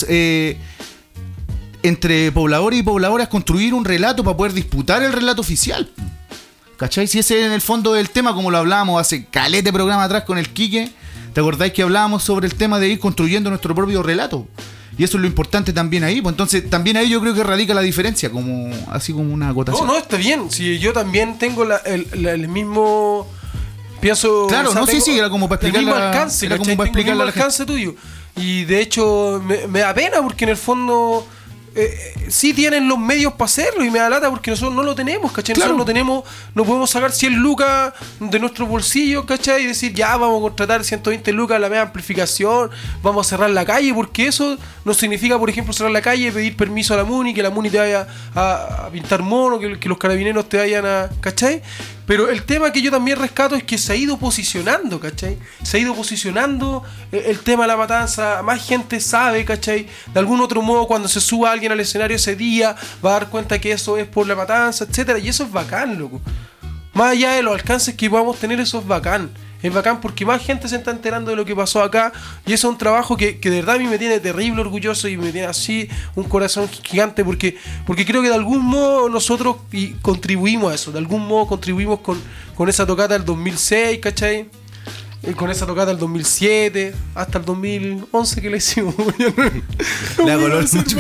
entre pobladores y pobladoras construir un relato para poder disputar el relato oficial. ¿Cachai? Si ese es en el fondo del tema, como lo hablábamos hace calete programa atrás con el Quique, ¿te acordáis que hablábamos sobre el tema de ir construyendo nuestro propio relato? Y eso es lo importante también ahí. Pues entonces también ahí yo creo que radica la diferencia, así como una acotación. No, está bien. Si yo también tengo el mismo... Pienso, claro, sí, era como para explicar el mismo alcance, era como para explicar el alcance tuyo. Y de hecho me da pena, porque en el fondo sí tienen los medios para hacerlo, y me da lata porque nosotros no lo tenemos, ¿cachai? Claro. Nosotros no podemos sacar 100 lucas de nuestros bolsillos, ¿cachai? Y decir, ya vamos a contratar 120 lucas la media amplificación, vamos a cerrar la calle, porque eso no significa, por ejemplo, cerrar la calle, pedir permiso a la MUNI, que la MUNI te vaya a pintar mono, que los carabineros te vayan a... ¿cachai? Pero el tema que yo también rescato es que se ha ido posicionando, ¿cachai? Se ha ido posicionando el tema de la matanza, más gente sabe, ¿cachai? De algún otro modo, cuando se suba alguien al escenario ese día, va a dar cuenta que eso es por la matanza, etcétera. Y eso es bacán, loco. Más allá de los alcances que podamos tener, eso es bacán. Es bacán porque más gente se está enterando de lo que pasó acá, y eso es un trabajo que de verdad a mí me tiene terrible orgulloso, y me tiene así un corazón gigante, porque creo que de algún modo nosotros contribuimos a eso, de algún modo contribuimos con esa tocata del 2006, ¿cachai? Con esa tocata del 2007 hasta el 2011 que le hicimos. Le hago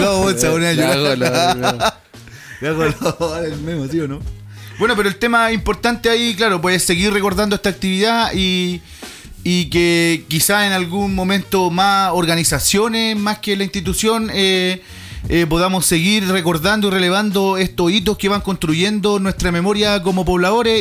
el Memo, ¿sí o no? Bueno, pero el tema importante ahí, claro, pues seguir recordando esta actividad, y que quizá en algún momento más organizaciones, más que la institución, podamos seguir recordando y relevando estos hitos que van construyendo nuestra memoria como pobladores,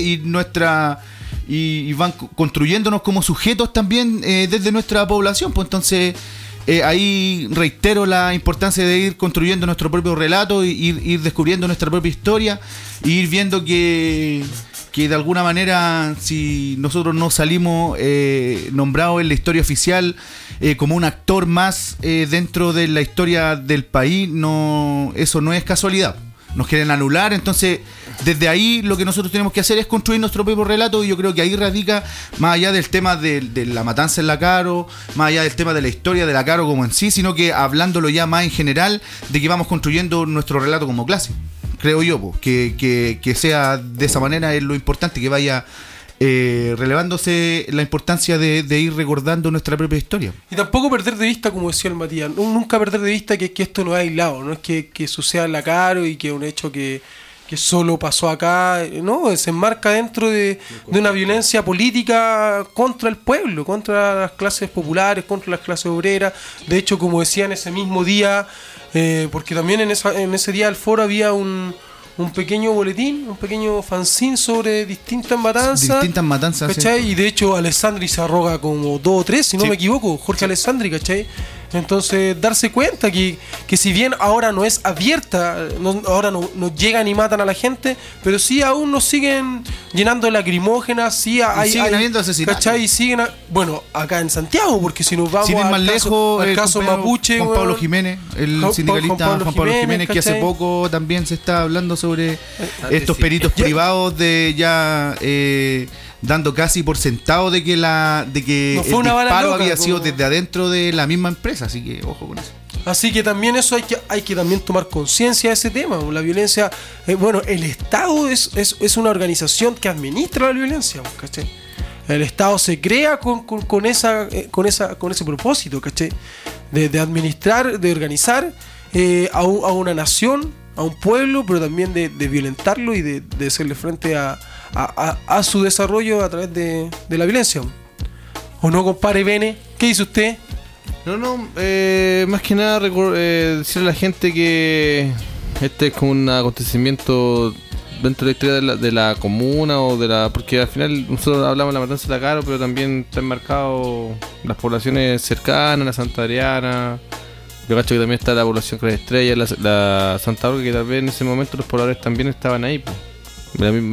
y van construyéndonos como sujetos también desde nuestra población. Pues entonces ahí reitero la importancia de ir construyendo nuestro propio relato, y ir descubriendo nuestra propia historia, e ir viendo que de alguna manera, si nosotros no salimos nombrados en la historia oficial como un actor más dentro de la historia del país, eso no es casualidad. Nos quieren anular. Entonces desde ahí lo que nosotros tenemos que hacer es construir nuestro propio relato, y yo creo que ahí radica, más allá del tema de la matanza en la Caro, más allá del tema de la historia de la Caro como en sí, sino que hablándolo ya más en general, de que vamos construyendo nuestro relato como clase, creo yo, que sea de esa manera. Es lo importante, que vaya relevándose la importancia de ir recordando nuestra propia historia. Y tampoco perder de vista, como decía el Matías, nunca perder de vista que esto no es aislado, no es que suceda en la Caro y que es un hecho que solo pasó acá, no, se enmarca dentro de una violencia política contra el pueblo, contra las clases populares, contra las clases obreras. De hecho, como decía en ese mismo día, porque también en ese día del foro había un pequeño boletín, un pequeño fanzine sobre distintas matanzas, ¿cachai? Sí. Y de hecho Alessandri se arroga como 2 o 3, si no me equivoco, Jorge Alessandri, ¿cachai? Entonces, darse cuenta que si bien ahora no es abierta, ahora no llegan y matan a la gente, pero sí aún nos siguen llenando de lacrimógenas, siguen habiendo asesinatos. ¿Cachai? Bueno, acá en Santiago, porque si nos vamos más lejos, al caso Mapuche, Juan Pablo Jiménez, el sindicalista Juan Pablo Jiménez, que hace poco también se está hablando sobre estos peritos privados de ya dando casi por sentado de que el disparo había sido desde adentro de la misma empresa, así que ojo con eso. Así que también eso hay que también tomar conciencia de ese tema. La violencia, el Estado es una organización que administra la violencia, ¿cachai? El Estado se crea con ese propósito, ¿cachai? De administrar, de organizar a una nación, a un pueblo, pero también de violentarlo y de hacerle frente a su desarrollo a través de la violencia. ¿O no, compadre Bene? ¿Qué dice usted? No, más que nada decirle a la gente que este es como un acontecimiento dentro de la historia de la comuna porque al final nosotros hablamos de la matanza de la Caro, pero también está enmarcado las poblaciones cercanas, la Santa Adriana. Yo cacho que también está la población Cruz Estrella, la Santa Roca, que tal vez en ese momento los pobladores también estaban ahí, pues. En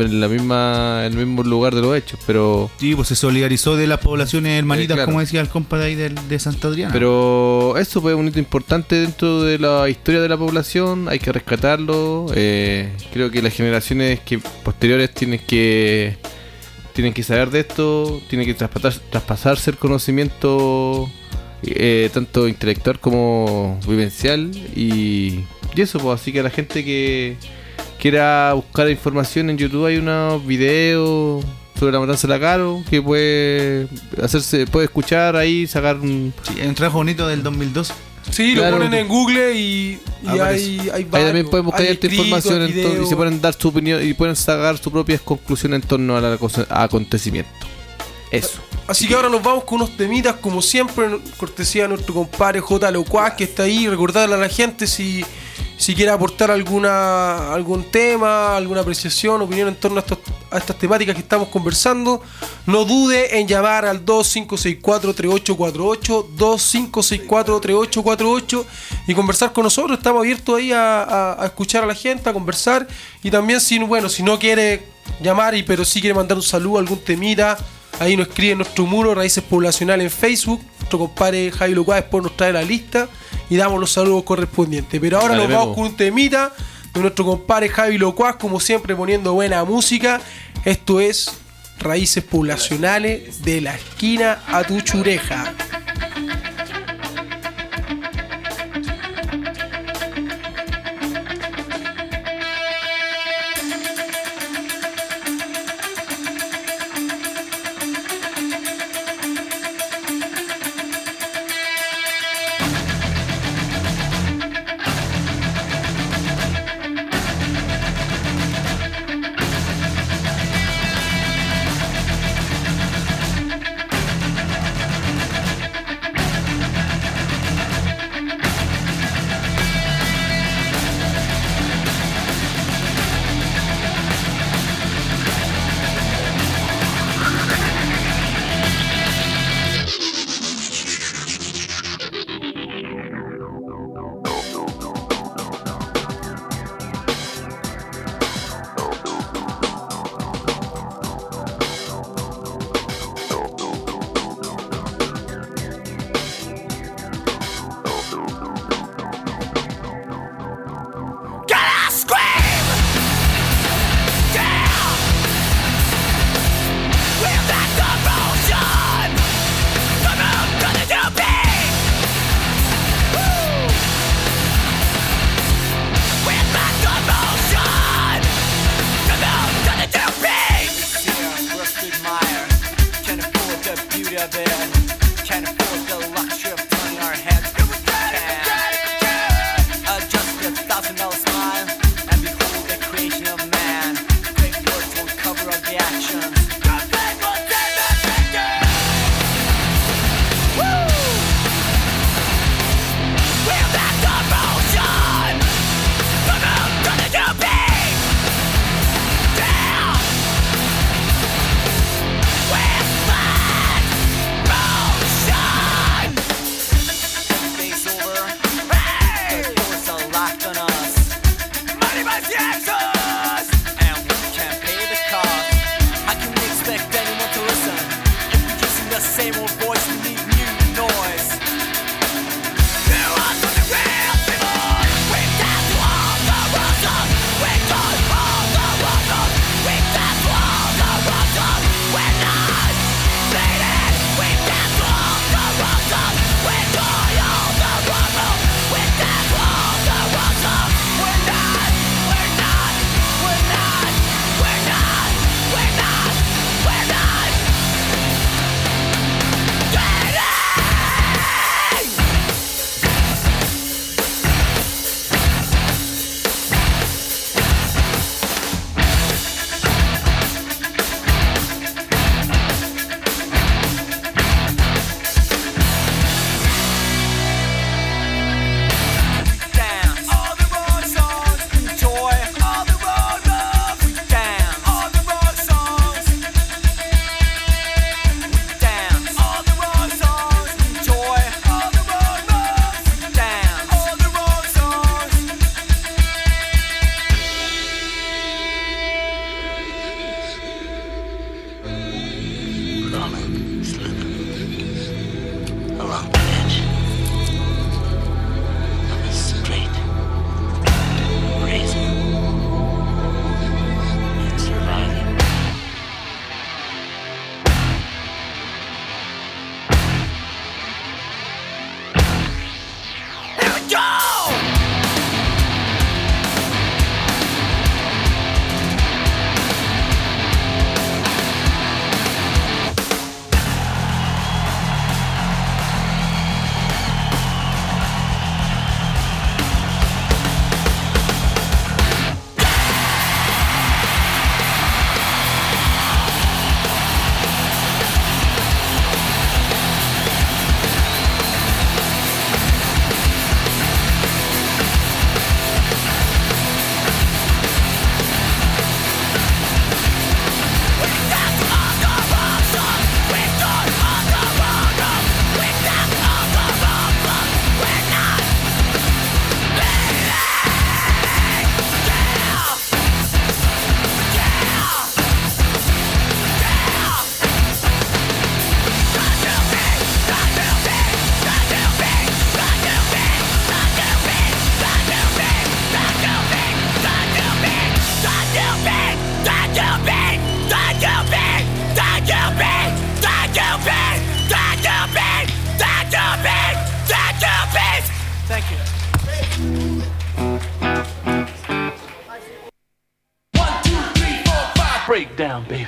el mismo lugar de los hechos, pero sí, pues se solidarizó de las poblaciones hermanitas, claro, como decía el compa de ahí de Santa Adriana. Pero eso fue un hito importante dentro de la historia de la población, hay que rescatarlo. Creo que las generaciones posteriores tienen que saber de esto, tienen que traspasarse el conocimiento tanto intelectual como vivencial y eso, pues. Así que a la gente que quiera buscar información en YouTube, hay unos videos sobre la matanza de la Caro que puede escuchar ahí, sacar un... Sí, un trabajo bonito del 2002. Sí, claro, lo ponen en Google y hay varios. Ahí también pueden buscar esta información y se pueden dar su opinión y pueden sacar sus propias conclusiones en torno al acontecimiento. Eso. Así que ahora nos vamos con unos temitas, como siempre, cortesía de nuestro compadre J. Locuaz, que está ahí, recordarle a la gente si quiere aportar algún tema, alguna apreciación, opinión en torno a estas temáticas que estamos conversando. No dude en llamar al 2564-3848, 2564-3848 y conversar con nosotros. Estamos abiertos ahí a escuchar a la gente, a conversar. Y también si no quiere llamar, pero sí quiere mandar un saludo, algún temita, ahí nos escribe en nuestro muro Raíces Poblacionales en Facebook. Nuestro compadre Javi Locuaz después nos trae la lista y damos los saludos correspondientes. Pero ahora nos vamos con un temita de nuestro compadre Javi Locuaz, como siempre poniendo buena música. Esto es Raíces Poblacionales, de la esquina a tu chureja. breakdown, baby.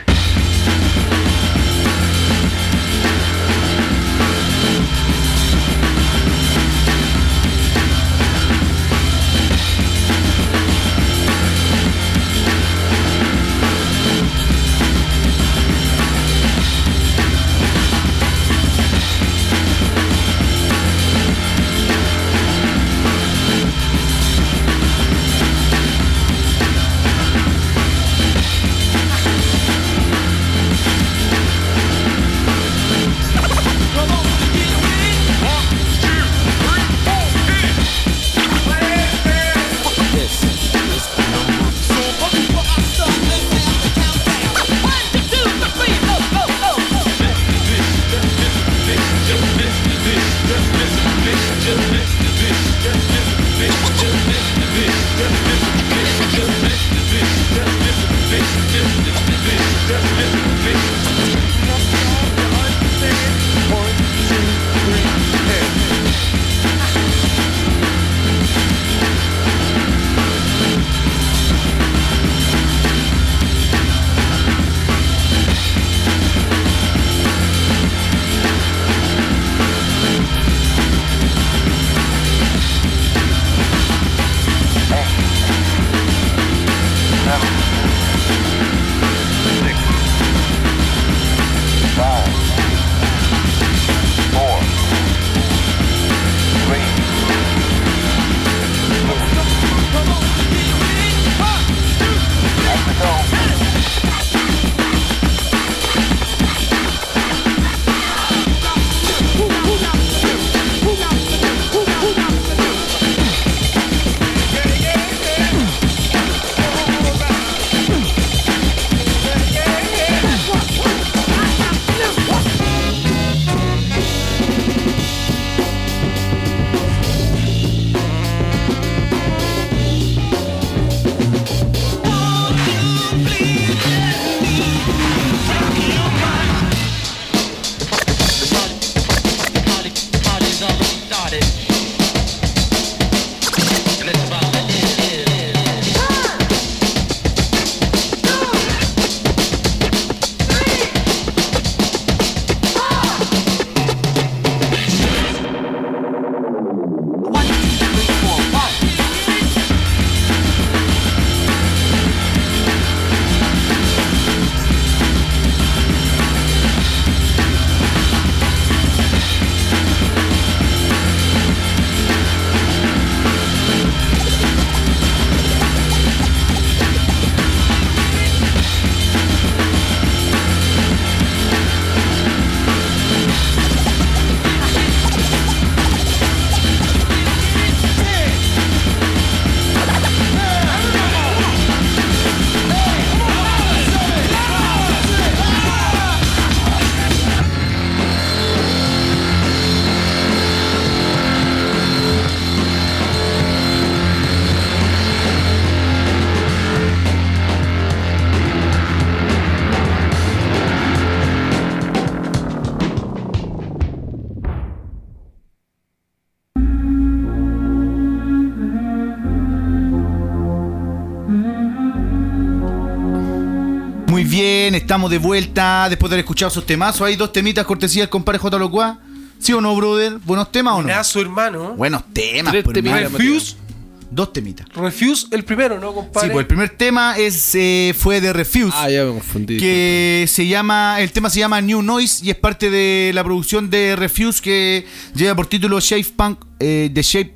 Muy bien, estamos de vuelta después de haber escuchado esos temazos. Hay dos temitas cortesía del compadre J. Locuá. ¿Sí o no, brother? ¿Buenos temas o no? Buenazo, hermano. Buenos temas, Tres temitas, Refuse. Dos temitas. Refuse el primero, ¿no, compadre? Sí, pues el primer tema fue de Refuse. Ah, ya me confundí. Que se llama, el tema se llama New Noise y es parte de la producción de Refuse que lleva por título Shape Punk, Shape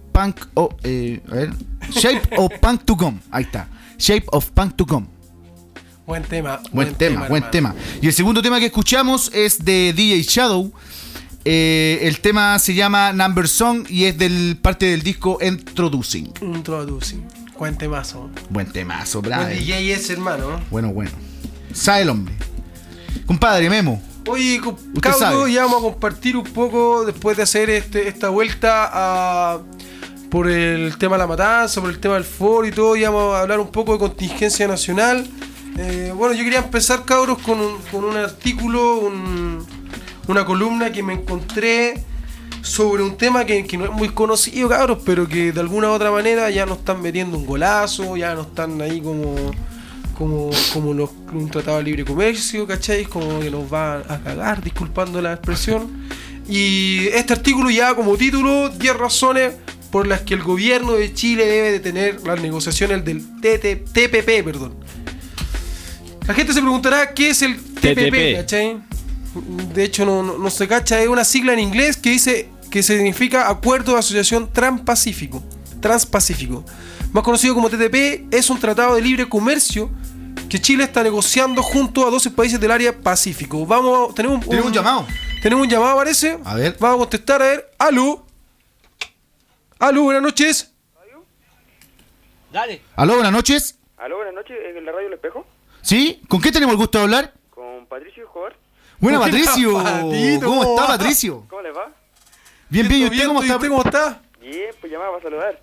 of Punk to Come. Ahí está. Shape of Punk to Come. Buen tema. Buen tema. Y el segundo tema que escuchamos es de DJ Shadow. El tema se llama Number Song y es parte del disco Introducing. Buen temazo. Buen temazo, bravo. Buen DJ es, hermano. Bueno. Sabe el hombre. Compadre Memo. Oye, cabrón, ya vamos a compartir un poco después de hacer esta vuelta por el tema de la matanza, por el tema del foro y todo. Ya vamos a hablar un poco de contingencia nacional. Bueno, yo quería empezar, cabros, con un artículo, una columna que me encontré sobre un tema que no es muy conocido, cabros, pero que de alguna u otra manera ya nos están metiendo un golazo, ya nos están ahí como como un tratado de libre comercio, ¿cachai? Como que nos va a cagar, disculpando la expresión. Y este artículo ya como título, 10 razones por las que el gobierno de Chile debe detener las negociaciones del TPP, perdón. La gente se preguntará qué es el TPP, ¿cachai? De hecho no se cacha, es una sigla en inglés que dice que significa Acuerdo de Asociación Transpacífico, más conocido como TPP. Es un tratado de libre comercio que Chile está negociando junto a 12 países del área Pacífico. Tenemos un llamado. Tenemos un llamado, parece. A ver. Vamos a contestar, a ver. Aló, buenas noches. Dale. Aló, buenas noches. Aló, buenas noches, ¿en la radio El Espejo? ¿Sí? ¿Con qué tenemos el gusto de hablar? Con Patricio Escobar. Buena, Patricio. Patito, ¿Cómo está, Patricio? ¿Cómo les va? Bien. ¿Y usted cómo está? ¿Cómo está? Bien, pues llamaba para saludar.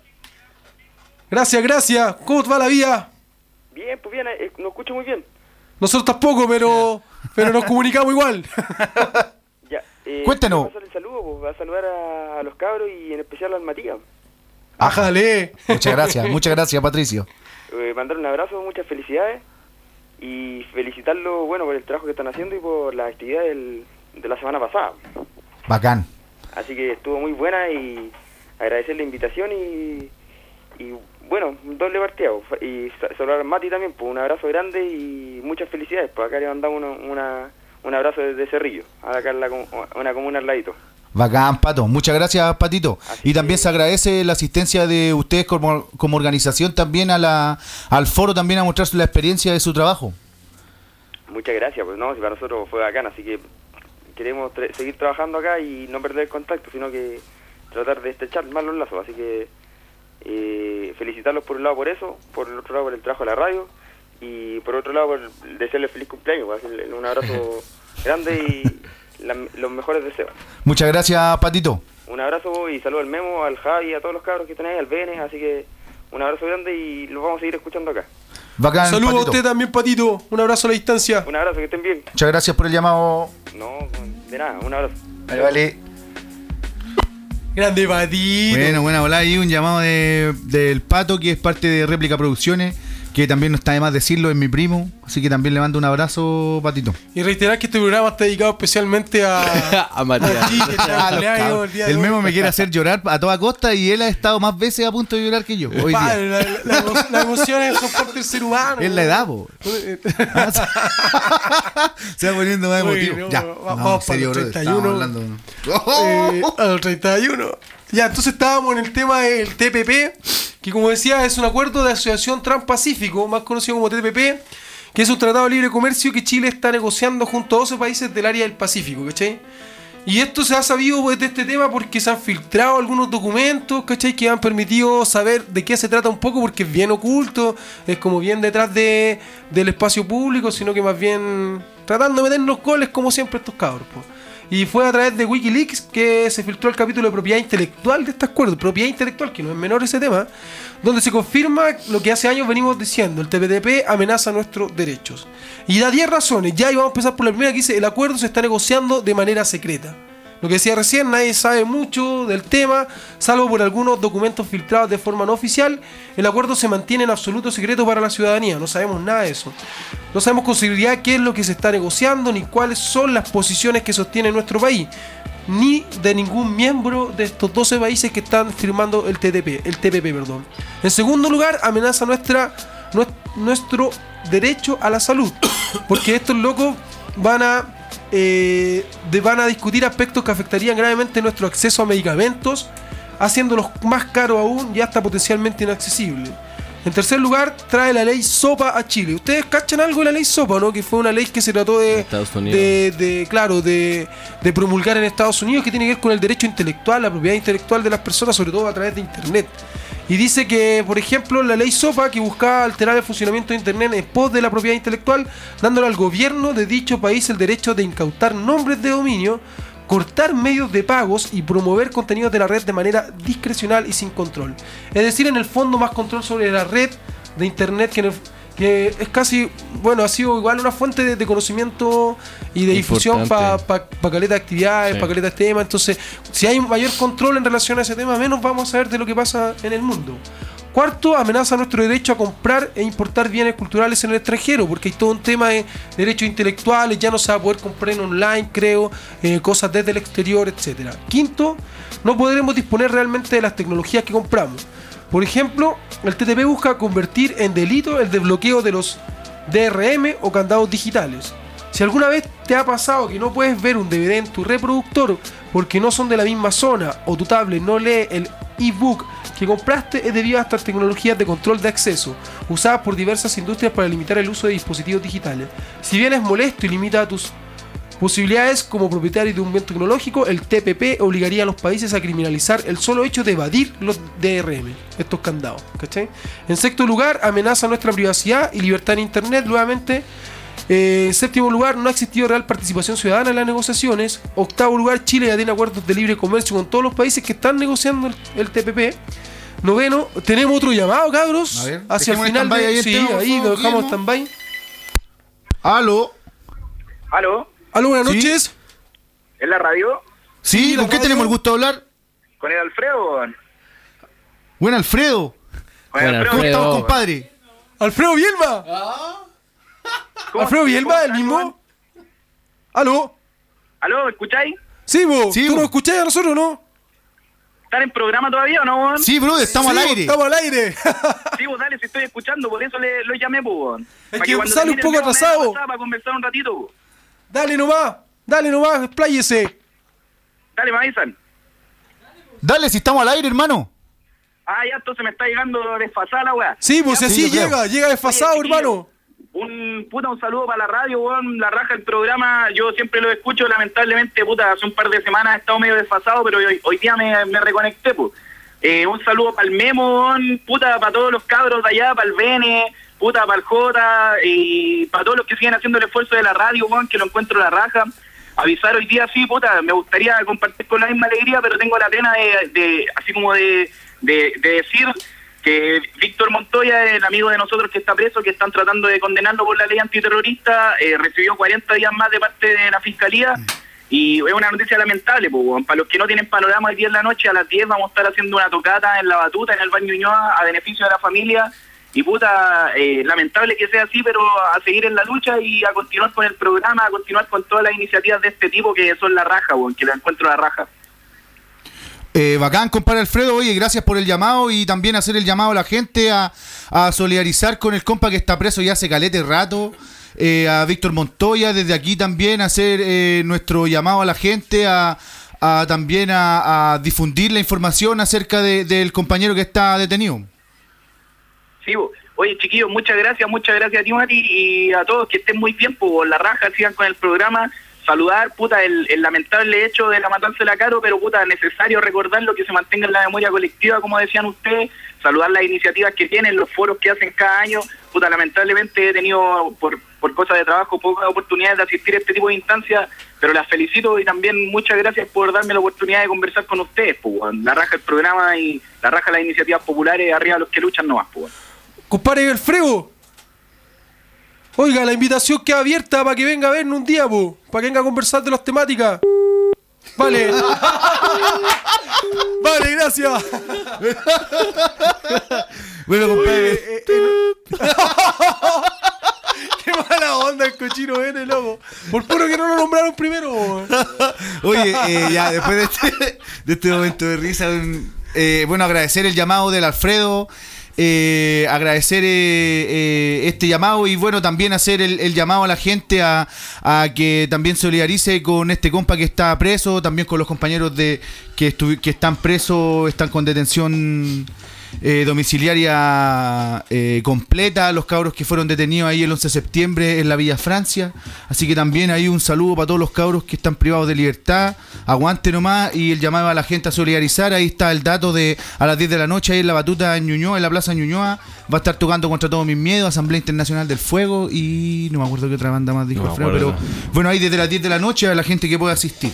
Gracias. ¿Cómo te va la vida? Bien, pues bien, no escucho muy bien. Nosotros tampoco, pero nos comunicamos igual. Ya, Cuéntanos. Voy a pasar el saludo, pues, voy a saludar a los cabros y en especial al Matías. Ájale. Muchas gracias, Patricio. Mandar un abrazo, muchas felicidades y felicitarlo, bueno, por el trabajo que están haciendo y por la actividad de la semana pasada. Bacán. Así que estuvo muy buena y agradecer la invitación y bueno, doble partida. Y saludar a Mati también, pues un abrazo grande y muchas felicidades. Pues acá le mandamos un abrazo desde Cerrillo, acá en una comuna al ladito. Bacán, Pato. Muchas gracias, Patito. Así y también que se agradece la asistencia de ustedes como organización también al foro, también a mostrar la experiencia de su trabajo. muchas gracias, pues no, si para nosotros fue bacán, así que queremos seguir trabajando acá y no perder el contacto, sino que tratar de estrechar más los lazos, así que felicitarlos por un lado por eso, por el otro lado por el trabajo de la radio y por otro lado por desearles feliz cumpleaños, hacerle un abrazo grande y los mejores deseos. Muchas gracias, Patito. Un abrazo y saludo al Memo, al Javi, a todos los cabros que están ahí, al Bene, así que un abrazo grande y los vamos a seguir escuchando acá. Bacán, Saludos Patito. a usted también, Patito. Un abrazo a la distancia. Un abrazo, que estén bien. Muchas gracias por el llamado. No, de nada, un abrazo. Vale. Grande Patito. Bueno, hola, ahí un llamado del Pato, que es parte de Réplica Producciones, que también no está de más decirlo, es mi primo, así que también le mando un abrazo, Patito. Y reiterar que este programa está dedicado especialmente a Matías. El Memo me quiere hacer llorar a toda costa y él ha estado más veces a punto de llorar que yo. Hoy día. Las emociones son parte del ser humano. Es la edad, po. Se va poniendo más emotivo. Bueno, Ya, vamos para los 31. A los 31. Ya, entonces estábamos en el tema del TPP, que como decía es un acuerdo de asociación Transpacífico, más conocido como TPP, que es un tratado de libre comercio que Chile está negociando junto a 12 países del área del Pacífico, ¿cachai? Y esto se ha sabido pues, de este tema porque se han filtrado algunos documentos, ¿cachai? Que han permitido saber de qué se trata un poco, porque es bien oculto, es como bien detrás del espacio público, sino que más bien tratando de meternos goles como siempre estos cabros, pues. Y fue a través de Wikileaks que se filtró el capítulo de propiedad intelectual de este acuerdo. Propiedad intelectual, que no es menor ese tema, donde se confirma lo que hace años venimos diciendo: el TPP amenaza nuestros derechos. Y da 10 razones. Ya, y vamos a empezar por la primera, que dice: el acuerdo se está negociando de manera secreta. Lo que decía recién, nadie sabe mucho del tema, salvo por algunos documentos filtrados de forma no oficial. El acuerdo se mantiene en absoluto secreto para la ciudadanía, no sabemos nada de eso. No sabemos con seguridad qué es lo que se está negociando, ni cuáles son las posiciones que sostiene nuestro país, ni de ningún miembro de estos 12 países que están firmando el TPP. En segundo lugar, amenaza nuestro derecho a la salud, porque estos locos van a discutir aspectos que afectarían gravemente nuestro acceso a medicamentos, haciéndolos más caros aún y hasta potencialmente inaccesibles. En tercer lugar, trae la ley SOPA a Chile. ¿Ustedes cachan algo de la ley SOPA, no? Que fue una ley que se trató de promulgar en Estados Unidos, que tiene que ver con el derecho intelectual, la propiedad intelectual de las personas, sobre todo a través de Internet. Y dice que, por ejemplo, la ley SOPA, que buscaba alterar el funcionamiento de Internet en pos de la propiedad intelectual, dándole al gobierno de dicho país el derecho de incautar nombres de dominio, cortar medios de pagos y promover contenidos de la red de manera discrecional y sin control. Es decir, en el fondo, más control sobre la red de Internet, que es casi, bueno, ha sido igual una fuente de conocimiento y de difusión para caleta de actividades, para caleta de temas. Entonces, si hay mayor control en relación a ese tema, menos vamos a saber de lo que pasa en el mundo. Cuarto, amenaza nuestro derecho a comprar e importar bienes culturales en el extranjero, porque hay todo un tema de derechos intelectuales, ya no se va a poder comprar en online, creo, cosas desde el exterior, etcétera. Quinto, no podremos disponer realmente de las tecnologías que compramos. Por ejemplo, el TTP busca convertir en delito el desbloqueo de los DRM o candados digitales. Si alguna vez te ha pasado que no puedes ver un DVD en tu reproductor porque no son de la misma zona o tu tablet no lee el ebook que compraste, es debido a estas tecnologías de control de acceso usadas por diversas industrias para limitar el uso de dispositivos digitales. Si bien es molesto y limita tus posibilidades como propietario de un bien tecnológico, el TPP obligaría a los países a criminalizar el solo hecho de evadir los DRM, estos candados, ¿cachai? En sexto lugar, amenaza nuestra privacidad y libertad en internet, nuevamente. En séptimo lugar, no ha existido real participación ciudadana en las negociaciones. Octavo lugar, Chile ya tiene acuerdos de libre comercio con todos los países que están negociando el TPP. Noveno, tenemos otro llamado, cabros. A ver, hacia el final de... Sí, ahí lo dejamos en stand-by. Aló. Aló. Aló, buenas noches. ¿Es la radio? Sí, ¿con qué tenemos el gusto de hablar? Con el Alfredo. Buen Alfredo. ¿Cómo estamos, compadre? Alfredo Bielma. Alfredo Bielma, el mismo. Aló. Aló, ¿me escucháis? Sí, vos. Sí, ¿Tú vos. nos escucháis a nosotros, no? ¿Están en programa todavía o no, weón? Sí, brother, estamos al aire. Estamos al aire. Sí, vos dale, si estoy escuchando, por eso lo llamé, pues, weón. Es Pa' que cuando sale un termine poco el tema me atrasado. pasaba Para conversar un ratito, po. Dale nomás, expláyese. Dale, me avisan. Dale, si estamos al aire, hermano. Ah, ya, entonces me está llegando desfasada la weá. Sí, pues Ya, así sí, yo creo. llega desfasado, Oye, chiquillo, hermano. Un saludo para la radio, weón, la raja el programa, yo siempre lo escucho, lamentablemente, puta, hace un par de semanas he estado medio desfasado, pero hoy día me reconecté, pues. Un saludo para el Memo, weón, puta, para todos los cabros de allá, para el Bene, puta, para el Jota, y para todos los que siguen haciendo el esfuerzo de la radio, weón, que lo encuentro la raja. Avisar hoy día, sí, puta, me gustaría compartir con la misma alegría, pero tengo la pena de así como de decir que Víctor Montoya, el amigo de nosotros que está preso, que están tratando de condenarlo por la ley antiterrorista, recibió 40 días más de parte de la Fiscalía, y es una noticia lamentable, pues, para los que no tienen panorama, hoy día en la noche a las 10 vamos a estar haciendo una tocata en La Batuta, en el Baño Ñuñoa, a beneficio de la familia, y puta, lamentable que sea así, pero a seguir en la lucha y a continuar con el programa, a continuar con todas las iniciativas de este tipo que son la raja, pues, que la encuentro la raja. Bacán, compadre Alfredo. Oye, gracias por el llamado y también hacer el llamado a la gente a solidarizar con el compa que está preso ya hace calete rato. A Víctor Montoya, desde aquí también hacer nuestro llamado a la gente también a difundir la información acerca del compañero que está detenido. Sí, oye, chiquillos, muchas gracias a ti, Mati, y a todos que estén muy bien, pues la raja, sigan con el programa. Saludar, puta, el lamentable hecho de la matanza de la Caro, pero puta, necesario recordarlo, que se mantenga en la memoria colectiva, como decían ustedes, saludar las iniciativas que tienen, los foros que hacen cada año. Puta, lamentablemente he tenido, por cosas de trabajo, pocas oportunidades de asistir a este tipo de instancias, pero las felicito y también muchas gracias por darme la oportunidad de conversar con ustedes, pues, la raja el programa y la raja las iniciativas populares, arriba los que luchan nomás, pues. Compadre Alfredo. Oiga, la invitación queda abierta para que venga a vernos un día, po, para que venga a conversar de las temáticas. Vale. Vale, gracias. Bueno, compadre. Qué mala onda el cochino N, loco. Por puro que no lo nombraron primero. Oye, ya después de este momento de risa, bueno, agradecer el llamado del Alfredo. Agradecer este llamado y bueno, también hacer el llamado a la gente a que también solidarice con este compa que está preso, también con los compañeros que están presos, están con detención domiciliaria completa, los cabros que fueron detenidos ahí el 11 de septiembre en la Villa Francia. Así que también hay un saludo para todos los cabros que están privados de libertad. Aguante nomás, y el llamado a la gente a solidarizar. Ahí está el dato de a las 10 de la noche ahí en la Batuta en Ñuñoa, en la Plaza Ñuñoa. Va a estar tocando Contra Todos Mis Miedos, Asamblea Internacional del Fuego, y no me acuerdo qué otra banda más dijo Alfredo, pero bueno, ahí desde las 10 de la noche a la gente que pueda asistir.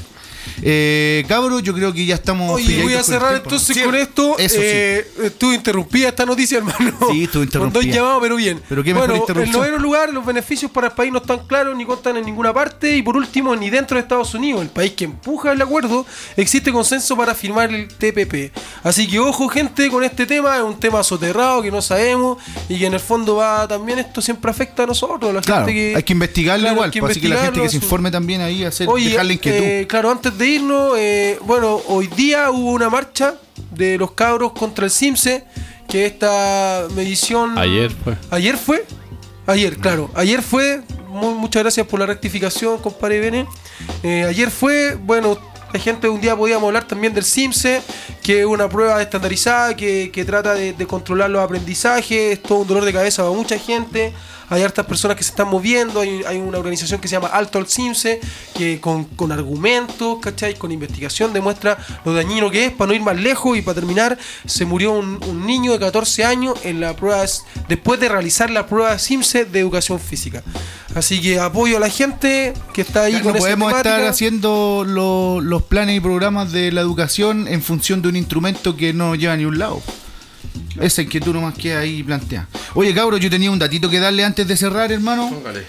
Cabros, yo creo que ya estamos. Oye, voy a cerrar entonces con esto. Eso sí. Estuve interrumpida esta noticia, hermano. Sí, estuve interrumpida. Con 2 llamados, pero bien. Pero qué mejor interrupción. En noveno lugar, los beneficios para el país no están claros ni constan en ninguna parte. Y por último, ni dentro de Estados Unidos, el país que empuja el acuerdo, existe consenso para firmar el TPP. Así que ojo, gente, con este tema. Es un tema soterrado que no sabemos y que en el fondo va también, esto siempre afecta a nosotros, a la claro, gente que... hay que investigarlo igual, así que la gente que se informe también ahí, dejarle inquietud. Claro, antes de irnos, hoy día hubo una marcha de los cabros contra el CIMSE, que esta medición... Ayer fue. Ayer fue. Muchas gracias por la rectificación, compadre Bene. Ayer fue, la gente un día podíamos hablar también del CIMSE, que es una prueba estandarizada que trata de controlar los aprendizajes. Es todo un dolor de cabeza para mucha gente. Hay hartas personas que se están moviendo. Hay una organización que se llama Alto al CIMSE, que con argumentos, ¿cachai? Con investigación demuestra lo dañino que es. Para no ir más lejos y para terminar, se murió un niño de 14 años en la prueba, después de realizar la prueba CIMSE de educación física. Así que apoyo a la gente que está ahí, claro, con esa temática. Podemos estar haciendo los planes y programas de la educación en función de un instrumento que no lleva a ni un lado. Esa inquietud nomás queda ahí planteada. Oye, cabros, yo tenía un datito que darle antes de cerrar, hermano.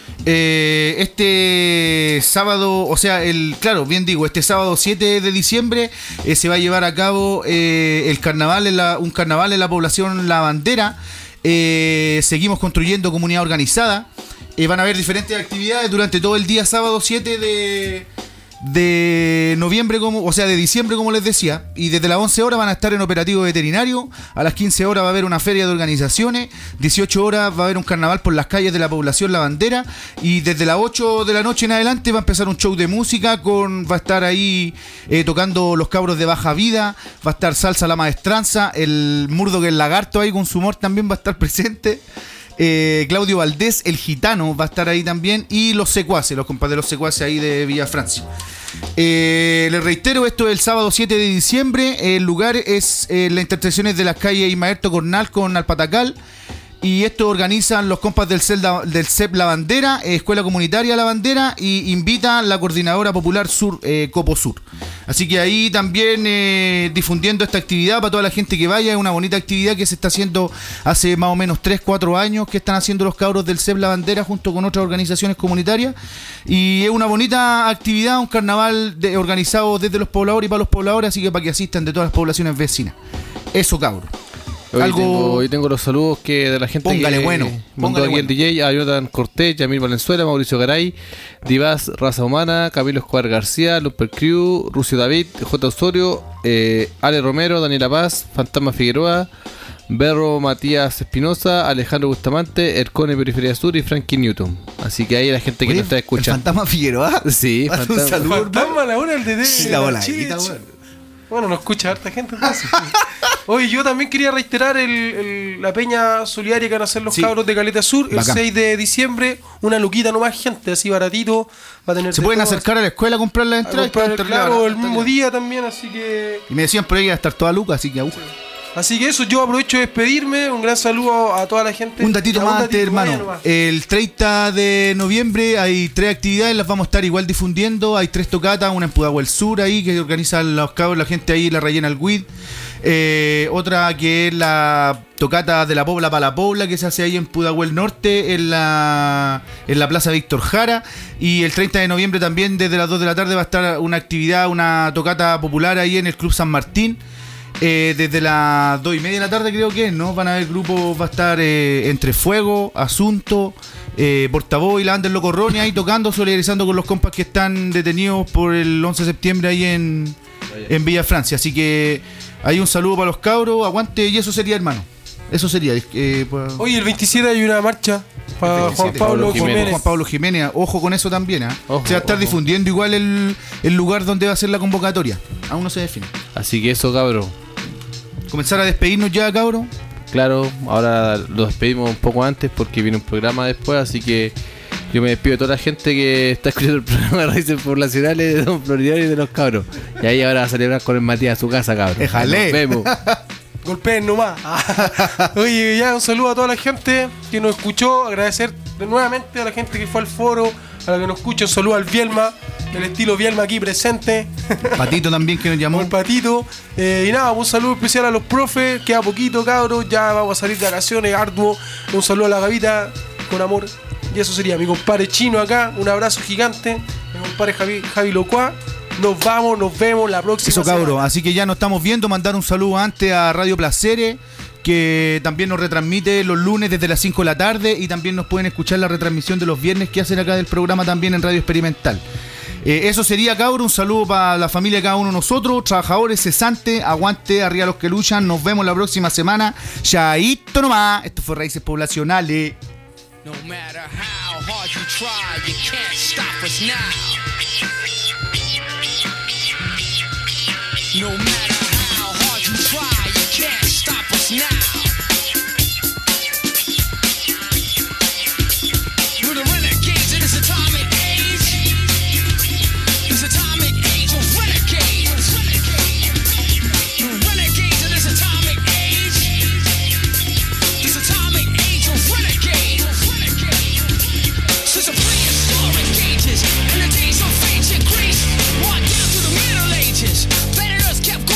Este sábado, este sábado 7 de diciembre se va a llevar a cabo un carnaval en la población La Bandera. Seguimos construyendo comunidad organizada. Van a haber diferentes actividades durante todo el día sábado 7 de noviembre, de diciembre, como les decía, y desde las 11 horas van a estar en operativo veterinario. A las 15 horas va a haber una feria de organizaciones, 18 horas va a haber un carnaval por las calles de la población La Bandera, y desde las 8 de la noche en adelante va a empezar un show de música, va a estar ahí tocando los cabros de Baja Vida, va a estar Salsa La Maestranza, el Murdo que el Lagarto ahí con su humor también va a estar presente. Claudio Valdés, el Gitano, va a estar ahí también, y los secuaces, los compadres de los secuaces ahí de Villa Francia. Les reitero, esto es el sábado 7 de diciembre. El lugar es las intersecciones de las calles Ismaerto Cornal con Alpatacal. Y esto organizan los compas del CEP La Bandera, Escuela Comunitaria La Bandera, y invita la Coordinadora Popular Sur, Copo Sur. Así que ahí también difundiendo esta actividad para toda la gente que vaya. Es una bonita actividad que se está haciendo hace más o menos 3-4 años, que están haciendo los cabros del CEP La Bandera junto con otras organizaciones comunitarias. Y es una bonita actividad, un carnaval organizado desde los pobladores y para los pobladores, así que para que asistan de todas las poblaciones vecinas. Eso, cabros. Hoy tengo los saludos de la gente. Póngale bueno. Mandó aquí el DJ, a Jonathan Cortés, Yamil Valenzuela, Mauricio Garay, Divas, Raza Humana, Camilo Escobar García, Luper Crew, Rucio David, J. Osorio, Ale Romero, Daniela Paz, Fantasma Figueroa, Berro Matías Espinosa, Alejandro Bustamante, Ercone Periferia Sur y Frankie Newton. Así que ahí la gente que nos está escuchando. ¿Fantasma Figueroa? Sí, un saludo. Fantasma, la hora del DD. Sí, la voladita, bueno. Bueno, nos escucha harta gente entonces. Oye, yo también quería reiterar la peña solidaria que van a hacer los cabros de Caleta Sur. Bacán. El 6 de diciembre, una luquita nomás, gente, así baratito. Va a tener. Se pueden acercar a la escuela a comprar las entradas. Claro, el mismo día también, así que. Y me decían por ahí a estar toda luca, así que sí. Así que eso, yo aprovecho de despedirme. Un gran saludo a toda la gente. Un datito más, hermano. El 30 de noviembre hay 3 actividades, las vamos a estar igual difundiendo. Hay 3 tocatas, una en Pudahuel Sur ahí que organizan los cabros, la gente ahí, la rellena el WID. Otra que es la tocata de la Pobla para la Pobla, que se hace ahí en Pudahuel Norte, en la Plaza Víctor Jara. Y el 30 de noviembre también, desde las 2 de la tarde, va a estar una actividad, una tocata popular ahí en el Club San Martín. Desde las 2:30 de la tarde creo que es, ¿no? Van a haber grupos, va a estar Entre Fuego, Asunto, Portavoz y la Ander Locorroni ahí tocando, solidarizando con los compas que están detenidos por el 11 de septiembre ahí en Villa Francia. Así que hay un saludo para los cabros, aguante, y eso sería, hermano. Eso sería. Oye, el 27 hay una marcha para Juan Pablo Jiménez. Juan Pablo Jiménez, ojo con eso también, se va a estar difundiendo igual el lugar donde va a ser la convocatoria. Aún no se define. Así que eso, cabros. Comenzar a despedirnos ya, cabrón. Claro, ahora lo despedimos un poco antes porque viene un programa después, así que yo me despido de toda la gente que está escuchando el programa de Raíces Poblacionales de Don Floriano y de los cabros. Y ahí ahora va a celebrar con el Matías a su casa, cabrón. Déjale. Nos vemos. Golpeen nomás. Oye, ya un saludo a toda la gente que nos escuchó. Agradecer nuevamente a la gente que fue al foro, a la que nos escucha, un saludo al Bielma, el estilo Bielma aquí presente. Patito también que nos llamó. El Patito. Y nada, un saludo especial a los profes, queda poquito, cabros, ya vamos a salir de vacaciones, arduo. Un saludo a la Gavita, con amor. Y eso sería, mi compadre Chino acá, un abrazo gigante, mi compadre Javi Locuá. Nos vamos, nos vemos la próxima semana. Eso, cabros, así que ya nos estamos viendo. Mandar un saludo antes a Radio Placeres, que también nos retransmite los lunes desde las 5 de la tarde, y también nos pueden escuchar la retransmisión de los viernes que hacen acá del programa también en Radio Experimental. Eso sería, cabros, un saludo para la familia de cada uno de nosotros, trabajadores, cesantes, aguante, arriba los que luchan. Nos vemos la próxima semana. Chaito nomás. Esto fue Raíces Poblacionales. No matter how hard you try, you can't stop us now. No matter how hard you try, you can't stop us now. We're the renegades in this atomic age. This atomic age of renegades. We're renegades in this atomic age. This atomic age of renegades. Since the prehistoric ages and the days of ancient Greece, walked down to the Middle Ages. Kept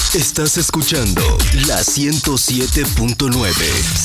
Estás escuchando la 107.9.